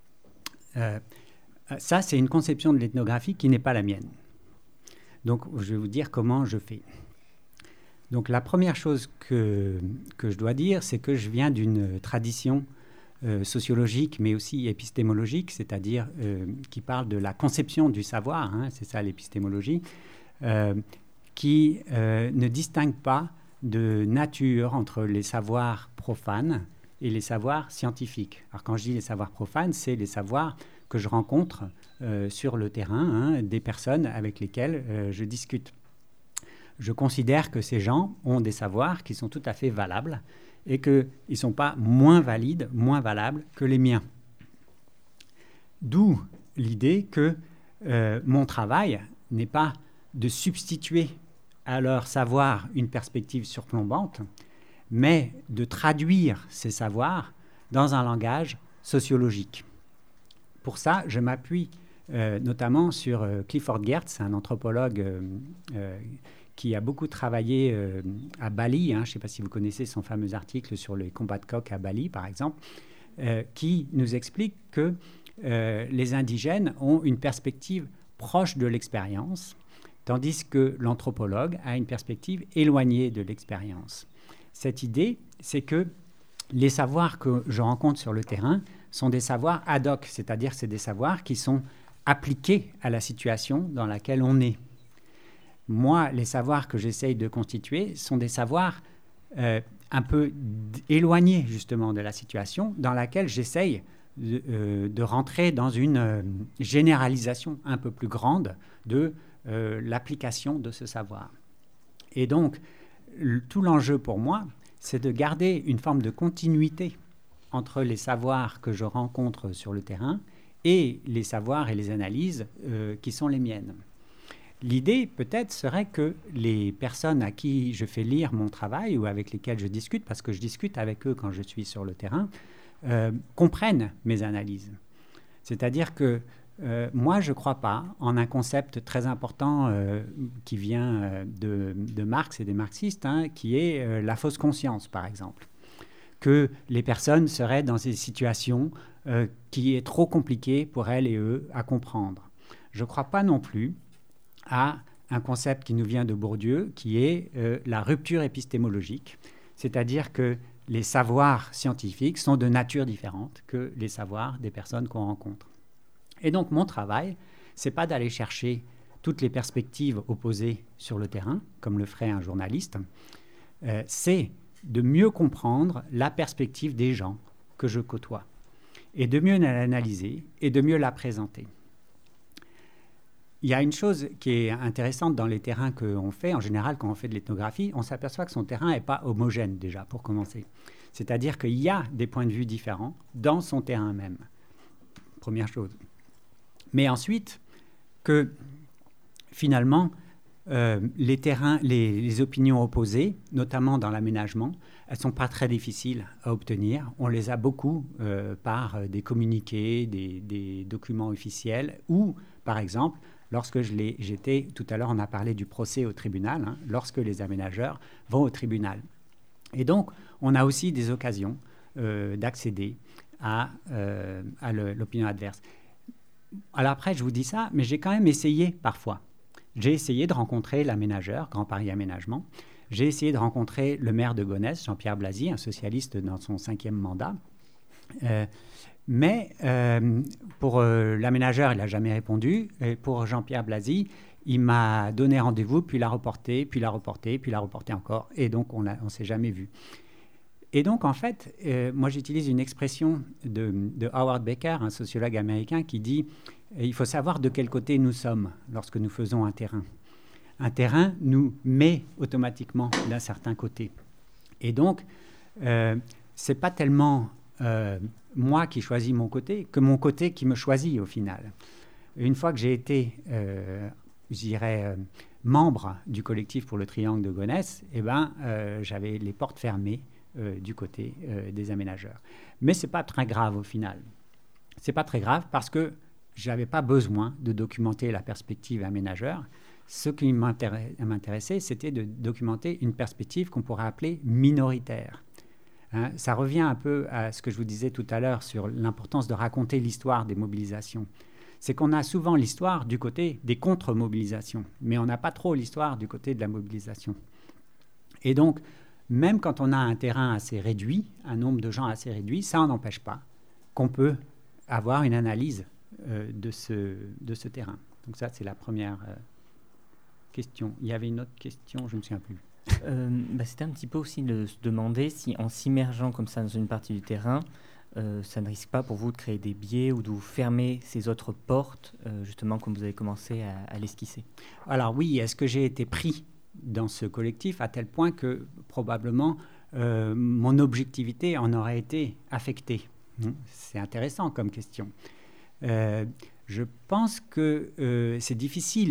Ça, c'est une conception de l'ethnographie qui n'est pas la mienne. Donc, je vais vous dire comment je fais. Donc, la première chose que je dois dire, c'est que je viens d'une tradition sociologique, mais aussi épistémologique, c'est-à-dire qui parle de la conception du savoir, c'est ça l'épistémologie, qui ne distingue pas de nature entre les savoirs profanes et les savoirs scientifiques. Alors, quand je dis les savoirs profanes, c'est les savoirs que je rencontre sur le terrain, des personnes avec lesquelles je discute. Je considère que ces gens ont des savoirs qui sont tout à fait valables et qu'ils ne sont pas moins valides, moins valables que les miens. D'où l'idée que mon travail n'est pas de substituer à leur savoir une perspective surplombante, mais de traduire ces savoirs dans un langage sociologique. Pour ça, je m'appuie notamment sur Clifford Geertz, un anthropologue qui a beaucoup travaillé à Bali. Je ne sais pas si vous connaissez son fameux article sur les combats de coqs à Bali, par exemple, qui nous explique que les indigènes ont une perspective proche de l'expérience, tandis que l'anthropologue a une perspective éloignée de l'expérience. Cette idée, c'est que les savoirs que je rencontre sur le terrain sont des savoirs ad hoc, c'est-à-dire c'est des savoirs qui sont appliqués à la situation dans laquelle on est. Moi, les savoirs que j'essaye de constituer sont des savoirs un peu éloignés justement de la situation dans laquelle j'essaye de rentrer dans une généralisation un peu plus grande de l'application de ce savoir. Et donc, tout l'enjeu pour moi, c'est de garder une forme de continuité entre les savoirs que je rencontre sur le terrain et les savoirs et les analyses qui sont les miennes. L'idée, peut-être, serait que les personnes à qui je fais lire mon travail ou avec lesquelles je discute, parce que je discute avec eux quand je suis sur le terrain, comprennent mes analyses. C'est-à-dire que moi, je ne crois pas en un concept très important qui vient de Marx et des marxistes, qui est la fausse conscience, par exemple. Que les personnes seraient dans des situations qui est trop compliquées pour elles et eux à comprendre. Je ne crois pas non plus à un concept qui nous vient de Bourdieu, qui est la rupture épistémologique, c'est-à-dire que les savoirs scientifiques sont de nature différente que les savoirs des personnes qu'on rencontre. Et donc mon travail, ce n'est pas d'aller chercher toutes les perspectives opposées sur le terrain, comme le ferait un journaliste, c'est de mieux comprendre la perspective des gens que je côtoie, et de mieux l'analyser et de mieux la présenter. Il y a une chose qui est intéressante dans les terrains qu'on fait, en général quand on fait de l'ethnographie, on s'aperçoit que son terrain n'est pas homogène déjà, pour commencer. C'est-à-dire qu'il y a des points de vue différents dans son terrain même. Première chose. Mais ensuite, que finalement, les terrains, les opinions opposées, notamment dans l'aménagement, elles ne sont pas très difficiles à obtenir. On les a beaucoup par des communiqués, des documents officiels ou, par exemple, lorsque j'étais, tout à l'heure, on a parlé du procès au tribunal, hein, lorsque les aménageurs vont au tribunal. Et donc, on a aussi des occasions d'accéder à l'opinion adverse. Alors après, je vous dis ça, mais j'ai quand même essayé parfois. J'ai essayé de rencontrer l'aménageur, Grand Paris Aménagement. J'ai essayé de rencontrer le maire de Gonesse, Jean-Pierre Blazy, un socialiste dans son 5e mandat. Mais pour l'aménageur, il n'a jamais répondu. Et pour Jean-Pierre Blazy, il m'a donné rendez-vous, puis l'a reporté, puis l'a reporté, puis l'a reporté encore. Et donc, on ne s'est jamais vu. Et donc, en fait, moi, j'utilise une expression de Howard Baker, un sociologue américain, qui dit « Il faut savoir de quel côté nous sommes lorsque nous faisons un terrain. Un nous met automatiquement d'un certain côté. Et donc, ce n'est pas tellement moi qui choisis mon côté que mon côté qui me choisit au final. Une fois que j'ai été, je dirais, membre du collectif pour le Triangle de Gonesse, j'avais les portes fermées du côté des aménageurs. Mais ce n'est pas très grave au final. Ce n'est pas très grave parce que je n'avais pas besoin de documenter la perspective aménageur. Ce qui m'intéressait, c'était de documenter une perspective qu'on pourrait appeler minoritaire. Hein, ça revient un peu à ce que je vous disais tout à l'heure sur l'importance de raconter l'histoire des mobilisations. C'est qu'on a souvent l'histoire du côté des contre-mobilisations, mais on n'a pas trop l'histoire du côté de la mobilisation. Et donc, même quand on a un terrain assez réduit, un nombre de gens assez réduit, ça n'empêche pas qu'on peut avoir une analyse de ce terrain. Donc ça, c'est la première question. Il y avait une autre question, je ne me souviens plus. C'était un petit peu aussi de se demander si en s'immergeant comme ça dans une partie du terrain, ça ne risque pas pour vous de créer des biais ou de vous fermer ces autres portes, justement comme vous avez commencé à l'esquisser. Alors oui, est-ce que j'ai été pris dans ce collectif à tel point que probablement mon objectivité en aurait été affectée? C'est intéressant comme question. Je pense que c'est difficile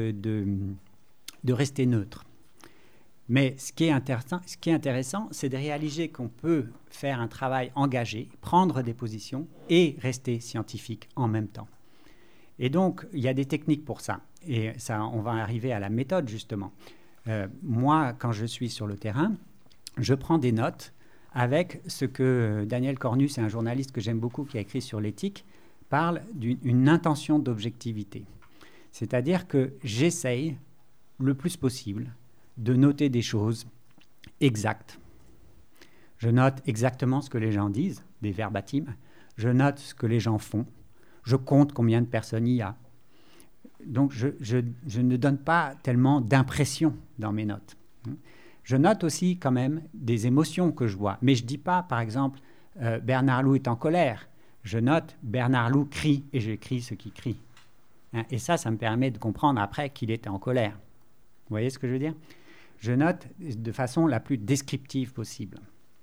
de rester neutre. Mais ce qui est intéressant, c'est de réaliser qu'on peut faire un travail engagé, prendre des positions et rester scientifique en même temps. Et donc, il y a des techniques pour ça. Et ça, on va arriver à la méthode, justement. Moi, quand je suis sur le terrain, je prends des notes avec ce que Daniel Cornus, un journaliste que j'aime beaucoup, qui a écrit sur l'éthique, parle d'une intention d'objectivité. C'est-à-dire que j'essaye le plus possible de noter des choses exactes. Je note exactement ce que les gens disent, des verbatim. Je note ce que les gens font. Je compte combien de personnes il y a. Donc, je ne donne pas tellement d'impression dans mes notes. Je note aussi quand même des émotions que je vois. Mais je ne dis pas, par exemple, Bernard Loup est en colère. Je note Bernard Loup crie et j'écris ce qu'il crie. Et ça me permet de comprendre après qu'il était en colère. Vous voyez ce que je veux dire ? Je note de façon la plus descriptive possible.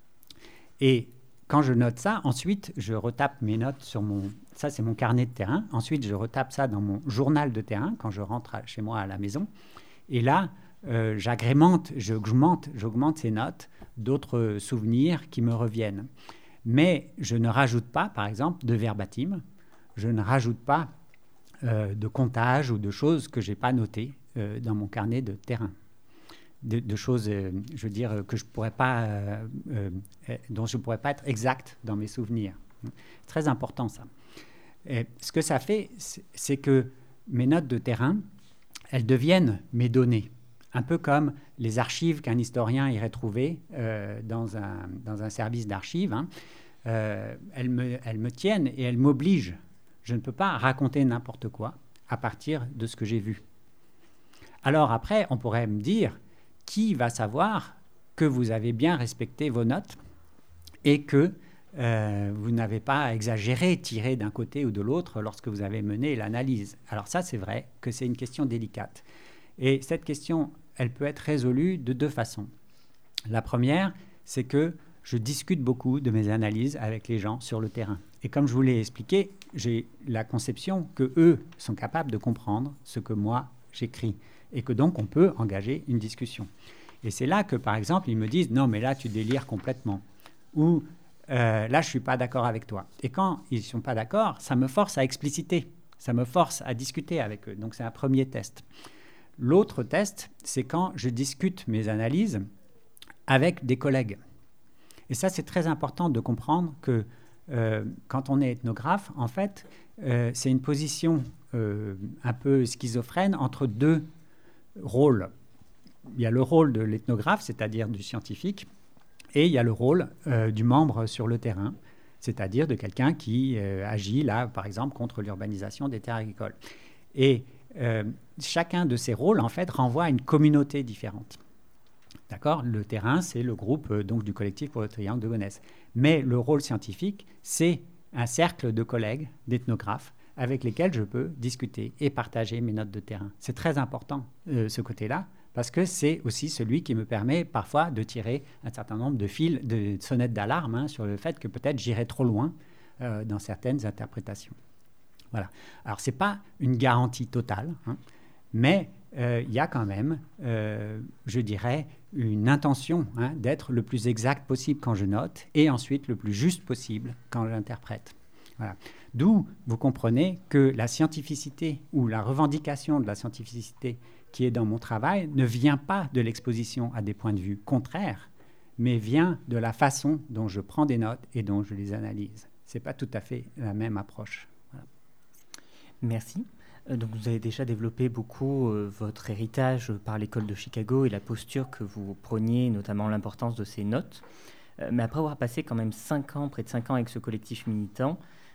Et quand je note ça, ensuite, je retape mes notes sur mon... Ça, c'est mon carnet de terrain. Ensuite, je retape ça dans mon journal de terrain quand je rentre chez moi à la maison. Et là, j'agrémente, j'augmente ces notes d'autres souvenirs qui me reviennent. Mais je ne rajoute pas, par exemple, de verbatim. Je ne rajoute pas de comptage ou de choses que je n'ai pas notées dans mon carnet de terrain. De choses, je veux dire, que je pourrais pas, dont je ne pourrais pas être exact dans mes souvenirs. C'est très important, ça. Et ce que ça fait, c'est que mes notes de terrain, elles deviennent mes données. Un peu comme les archives qu'un historien irait trouver dans un service d'archives. Hein. Elles me tiennent et elles m'obligent. Je ne peux pas raconter n'importe quoi à partir de ce que j'ai vu. Alors après, on pourrait me dire, qui va savoir que vous avez bien respecté vos notes et que vous n'avez pas exagéré, tiré d'un côté ou de l'autre lorsque vous avez mené l'analyse. Alors ça, c'est vrai que c'est une question délicate. Et cette question, elle peut être résolue de deux façons. La première, c'est que je discute beaucoup de mes analyses avec les gens sur le terrain. Et comme je vous l'ai expliqué, j'ai la conception qu'eux sont capables de comprendre ce que moi j'écris. et que donc on peut engager une discussion. Et c'est là que, par exemple, ils me disent « Non, mais là, tu délires complètement » ou « Là, je ne suis pas d'accord avec toi ». Et quand ils ne sont pas d'accord, ça me force à expliciter, ça me force à discuter avec eux. Donc, c'est un premier test. L'autre test, c'est quand je discute mes analyses avec des collègues. Et ça, c'est très important de comprendre que quand on est ethnographe, en fait, c'est une position un peu schizophrène entre deux rôles. Il y a le rôle de l'ethnographe, c'est-à-dire du scientifique, et il y a le rôle du membre sur le terrain, c'est-à-dire de quelqu'un qui agit, là, par exemple, contre l'urbanisation des terres agricoles. Et chacun de ces rôles, en fait, renvoie à une communauté différente. D'accord ? Le terrain, c'est le groupe donc, du collectif pour le triangle de Gonesse. Mais le rôle scientifique, c'est un cercle de collègues, d'ethnographes, avec lesquels je peux discuter et partager mes notes de terrain. C'est très important, ce côté-là, parce que c'est aussi celui qui me permet parfois de tirer un certain nombre de fils, de sonnettes d'alarme sur le fait que peut-être j'irai trop loin dans certaines interprétations. Voilà. Alors, ce n'est pas une garantie totale, mais il y a quand même, je dirais, une intention d'être le plus exact possible quand je note et ensuite le plus juste possible quand j'interprète. Voilà. D'où vous comprenez que la scientificité ou la revendication de la scientificité qui est dans mon travail ne vient pas de l'exposition à des points de vue contraires, mais vient de la façon dont je prends des notes et dont je les analyse. Ce n'est pas tout à fait la même approche. Voilà. Merci. Donc vous avez déjà développé beaucoup votre héritage par l'école de Chicago et la posture que vous preniez, notamment l'importance de ces notes. Mais après avoir passé quand même près de 5 ans avec ce collectif militant,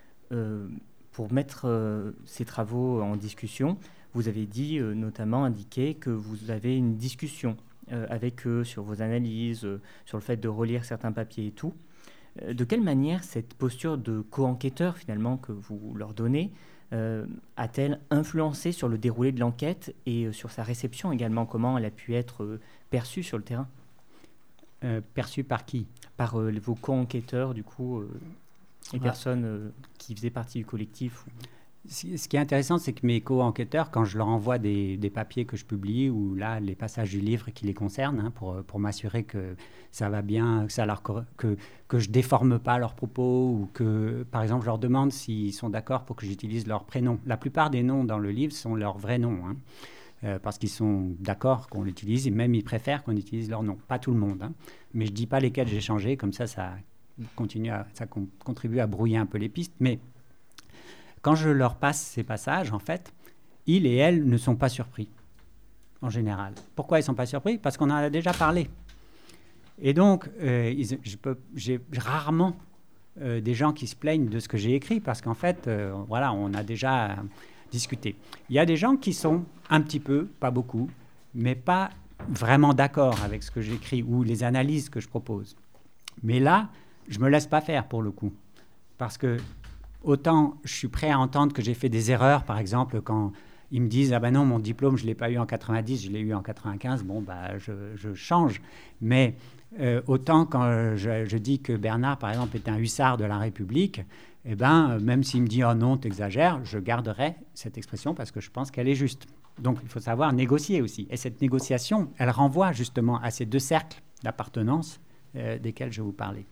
pour mettre ces travaux en discussion, vous avez dit, notamment indiqué que vous avez une discussion avec eux sur vos analyses, sur le fait de relire certains papiers et tout. De quelle manière cette posture de co-enquêteur finalement que vous leur donnez a-t-elle influencé sur le déroulé de l'enquête et sur sa réception également? Comment elle a pu être perçue sur le terrain? Perçue par qui? Par vos co-enquêteurs, du coup, les personnes qui faisaient partie du collectif. Ce qui est intéressant, c'est que mes co-enquêteurs, quand je leur envoie des papiers que je publie ou là, les passages du livre qui les concernent, pour m'assurer que ça va bien, que je ne déforme pas leurs propos ou que, par exemple, je leur demande s'ils sont d'accord pour que j'utilise leur prénom. La plupart des noms dans le livre sont leurs vrais noms, parce qu'ils sont d'accord qu'on l'utilise et même ils préfèrent qu'on utilise leur nom. Pas tout le monde, mais je ne dis pas lesquels j'ai changé, comme ça contribue à brouiller un peu les pistes. Mais quand je leur passe ces passages, en fait, ils et elles ne sont pas surpris, en général. Pourquoi ils ne sont pas surpris? Parce qu'on en a déjà parlé. Et donc, j'ai rarement des gens qui se plaignent de ce que j'ai écrit, parce qu'en fait, voilà, on a déjà discuté. Il y a des gens qui sont un petit peu, pas beaucoup, mais pas vraiment d'accord avec ce que j'écris ou les analyses que je propose. Mais là, je ne me laisse pas faire, pour le coup, parce que autant je suis prêt à entendre que j'ai fait des erreurs, par exemple, quand ils me disent « Ah ben non, mon diplôme, je ne l'ai pas eu en 90, je l'ai eu en 95 », bon, bah, je change. Mais autant quand je dis que Bernard, par exemple, est un hussard de la République, eh ben, même s'il me dit « Oh non, t'exagères », je garderai cette expression parce que je pense qu'elle est juste. Donc, il faut savoir négocier aussi. Et cette négociation, elle renvoie justement à ces deux cercles d'appartenance desquels je vous parlais.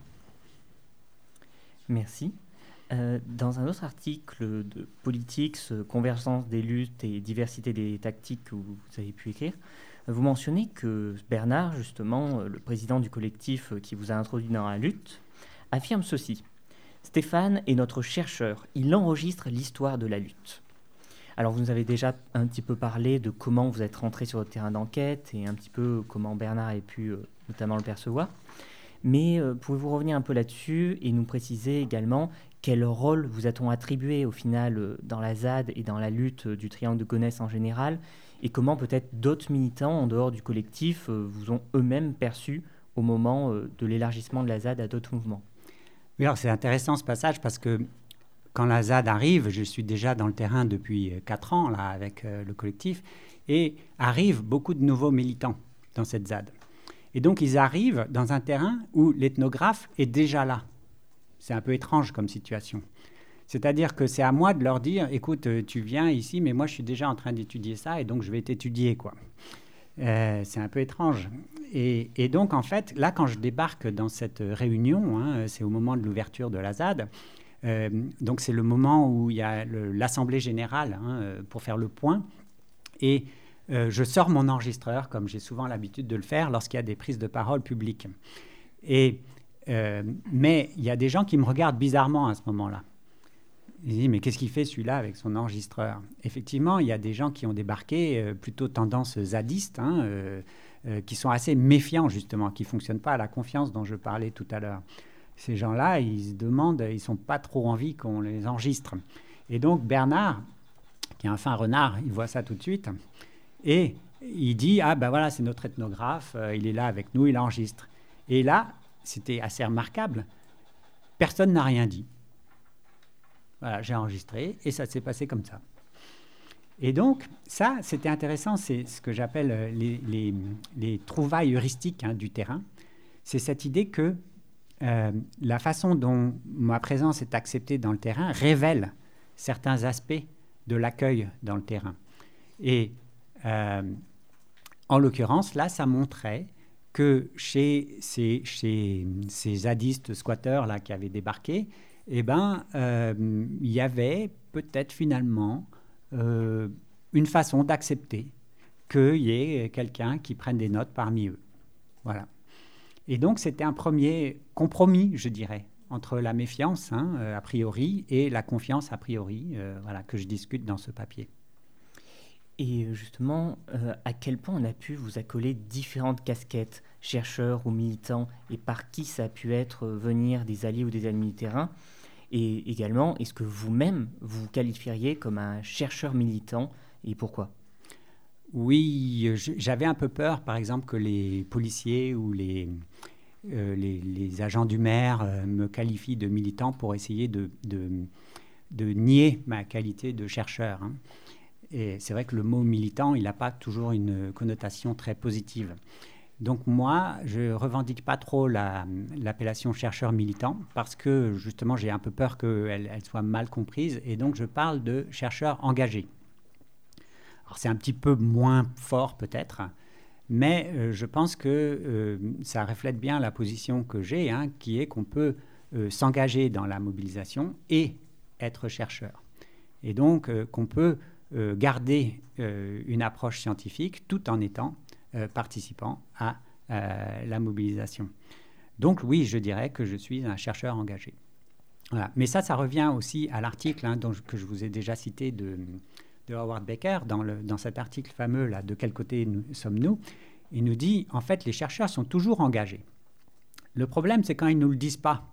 Merci. Dans un autre article de Politics, Convergence des luttes et diversité des tactiques que vous avez pu écrire, vous mentionnez que Bernard, justement, le président du collectif qui vous a introduit dans la lutte, affirme ceci. Stéphane est notre chercheur, il enregistre l'histoire de la lutte. Alors vous nous avez déjà un petit peu parlé de comment vous êtes rentré sur votre terrain d'enquête et un petit peu comment Bernard a pu notamment le percevoir. Mais pouvez-vous revenir un peu là-dessus et nous préciser également quel rôle vous a-t-on attribué au final dans la ZAD et dans la lutte du triangle de Gonesse en général et comment peut-être d'autres militants en dehors du collectif vous ont eux-mêmes perçu au moment de l'élargissement de la ZAD à d'autres mouvements? Oui, alors c'est intéressant ce passage parce que quand la ZAD arrive, je suis déjà dans le terrain depuis 4 ans là, avec le collectif, et arrivent beaucoup de nouveaux militants dans cette ZAD. Et donc ils arrivent dans un terrain où l'ethnographe est déjà là. C'est un peu étrange comme situation. C'est-à-dire que c'est à moi de leur dire, écoute, tu viens ici, mais moi je suis déjà en train d'étudier ça, et donc je vais t'étudier, quoi. C'est un peu étrange. Et donc, en fait, là, quand je débarque dans cette réunion, hein, c'est au moment de l'ouverture de la ZAD, donc c'est le moment où il y a l'Assemblée générale, hein, pour faire le point, et je sors mon enregistreur, comme j'ai souvent l'habitude de le faire lorsqu'il y a des prises de parole publiques. Mais il y a des gens qui me regardent bizarrement à ce moment-là. Ils disent, mais qu'est-ce qu'il fait celui-là avec son enregistreur? Effectivement, il y a des gens qui ont débarqué, plutôt tendance zadiste, hein, qui sont assez méfiants justement, qui ne fonctionnent pas à la confiance dont je parlais tout à l'heure. Ces gens-là, ils se demandent, ils n'ont pas trop envie qu'on les enregistre. Et donc Bernard, qui est un fin renard, il voit ça tout de suite, et il dit, ah ben voilà, c'est notre ethnographe, il est là avec nous, il enregistre. Et là, c'était assez remarquable, personne n'a rien dit. Voilà, j'ai enregistré et ça s'est passé comme ça. Et donc, ça, c'était intéressant, c'est ce que j'appelle les trouvailles heuristiques, hein, du terrain. C'est cette idée que la façon dont ma présence est acceptée dans le terrain révèle certains aspects de l'accueil dans le terrain. Et en l'occurrence, là, ça montrait que chez ces zadistes squatteurs là, qui avaient débarqué, eh ben, il y avait peut-être finalement une façon d'accepter qu'il y ait quelqu'un qui prenne des notes parmi eux. Voilà. Et donc, c'était un premier compromis, je dirais, entre la méfiance, hein, a priori, et la confiance, a priori, voilà, que je discute dans ce papier. Et justement, à quel point on a pu vous accoler différentes casquettes, chercheurs ou militants, et par qui ça a pu être venir des alliés ou des ennemis du terrain? Et également, est-ce que vous-même, vous qualifieriez comme un chercheur militant, et pourquoi? Oui, j'avais un peu peur, par exemple, que les policiers ou les agents du maire me qualifient de militant pour essayer de nier ma qualité de chercheur, hein. Et c'est vrai que le mot militant, il n'a pas toujours une connotation très positive. Donc moi, je ne revendique pas trop l'appellation chercheur militant parce que justement, j'ai un peu peur qu'elle soit mal comprise et donc je parle de chercheur engagé. Alors c'est un petit peu moins fort peut-être, mais je pense que ça reflète bien la position que j'ai, hein, qui est qu'on peut s'engager dans la mobilisation et être chercheur. Et donc qu'on peut garder une approche scientifique tout en étant participant à la mobilisation. Donc oui, je dirais que je suis un chercheur engagé. Voilà. Mais ça revient aussi à l'article, hein, que je vous ai déjà cité de Howard Baker, dans cet article fameux là, de quel côté sommes-nous? Il nous dit, en fait, les chercheurs sont toujours engagés. Le problème, c'est quand ils ne nous le disent pas.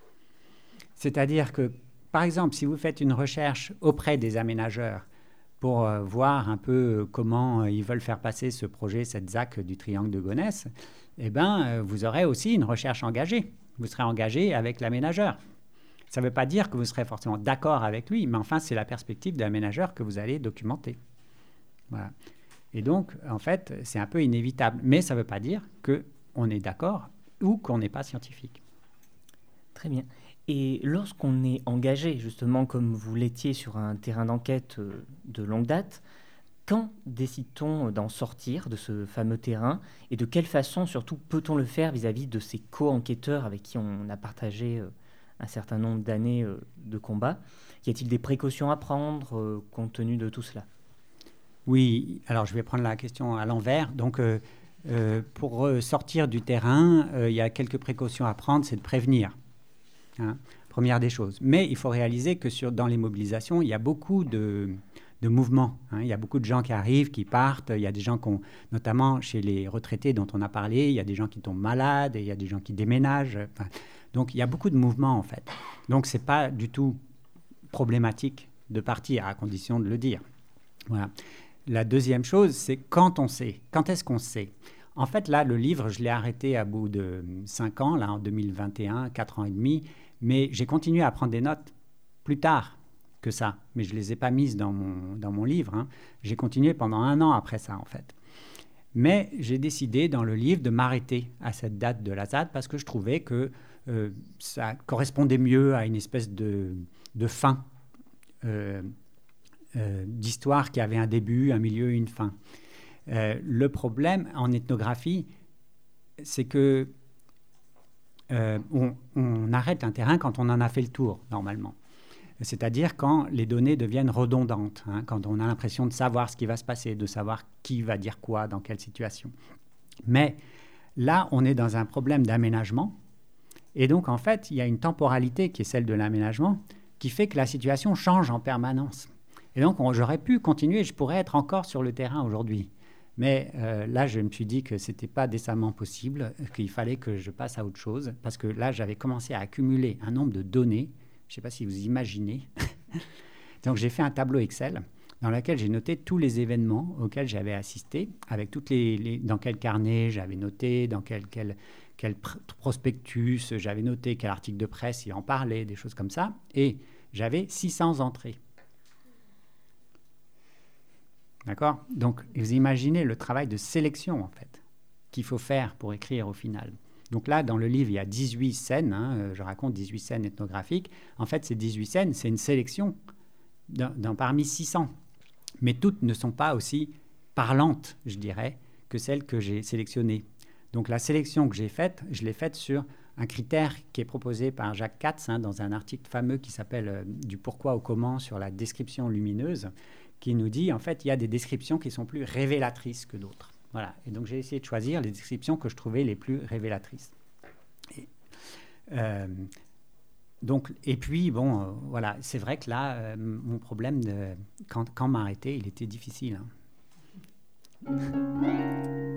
C'est-à-dire que, par exemple, si vous faites une recherche auprès des aménageurs pour voir un peu comment ils veulent faire passer ce projet, cette ZAC du triangle de Gonesse, eh ben, vous aurez aussi une recherche engagée. Vous serez engagé avec l'aménageur. Ça ne veut pas dire que vous serez forcément d'accord avec lui, mais enfin, c'est la perspective de l'aménageur que vous allez documenter. Voilà. Et donc, en fait, c'est un peu inévitable. Mais ça ne veut pas dire qu'on est d'accord ou qu'on n'est pas scientifique. Très bien. Et lorsqu'on est engagé, justement, comme vous l'étiez sur un terrain d'enquête de longue date, quand décide-t-on d'en sortir de ce fameux terrain et de quelle façon, surtout, peut-on le faire vis-à-vis de ces co-enquêteurs avec qui on a partagé un certain nombre d'années de combat? Y a-t-il des précautions à prendre compte tenu de tout cela? Oui, alors je vais prendre la question à l'envers. Donc, pour sortir du terrain, il y a quelques précautions à prendre, c'est de prévenir. Hein, première des choses. Mais il faut réaliser que dans les mobilisations, il y a beaucoup de mouvements. Hein, il y a beaucoup de gens qui arrivent, qui partent. Il y a des gens notamment chez les retraités dont on a parlé, il y a des gens qui tombent malades, et il y a des gens qui déménagent. Enfin, donc il y a beaucoup de mouvements en fait. Donc c'est pas du tout problématique de partir, à condition de le dire. Voilà. La deuxième chose, c'est quand on sait. Quand est-ce qu'on sait? En fait, là, le livre, je l'ai arrêté à bout de 5 ans, là, en 2021, 4 ans et demi, mais j'ai continué à prendre des notes plus tard que ça, mais je ne les ai pas mises dans mon livre, hein. J'ai continué pendant 1 an après ça, en fait. Mais j'ai décidé, dans le livre, de m'arrêter à cette date de la ZAD parce que je trouvais que ça correspondait mieux à une espèce de fin d'histoire qui avait un début, un milieu, une fin. Le problème en ethnographie, c'est que on arrête un terrain quand on en a fait le tour, normalement. C'est-à-dire quand les données deviennent redondantes, quand on a l'impression de savoir ce qui va se passer, de savoir qui va dire quoi, dans quelle situation. Mais là, on est dans un problème d'aménagement. Et donc, en fait, il y a une temporalité qui est celle de l'aménagement qui fait que la situation change en permanence. Et donc, j'aurais pu continuer, je pourrais être encore sur le terrain aujourd'hui. Mais là, je me suis dit que ce n'était pas décemment possible, qu'il fallait que je passe à autre chose, parce que là, j'avais commencé à accumuler un nombre de données. Je ne sais pas si vous imaginez. Donc, j'ai fait un tableau Excel dans lequel j'ai noté tous les événements auxquels j'avais assisté, avec dans quel carnet j'avais noté, dans quel prospectus j'avais noté, quel article de presse il en parlait, des choses comme ça. Et j'avais 600 entrées. D'accord ? Donc, vous imaginez le travail de sélection, en fait, qu'il faut faire pour écrire au final. Donc là, dans le livre, il y a 18 scènes, je raconte 18 scènes ethnographiques. En fait, ces 18 scènes, c'est une sélection parmi 600. Mais toutes ne sont pas aussi parlantes, je dirais, que celles que j'ai sélectionnées. Donc la sélection que j'ai faite, je l'ai faite sur un critère qui est proposé par Jacques Katz dans un article fameux qui s'appelle « Du pourquoi au comment sur la description lumineuse », qui nous dit, en fait, il y a des descriptions qui sont plus révélatrices que d'autres. Voilà. Et donc, j'ai essayé de choisir les descriptions que je trouvais les plus révélatrices. Et puis, bon, voilà, c'est vrai que là, mon problème, quand m'arrêter, il était difficile.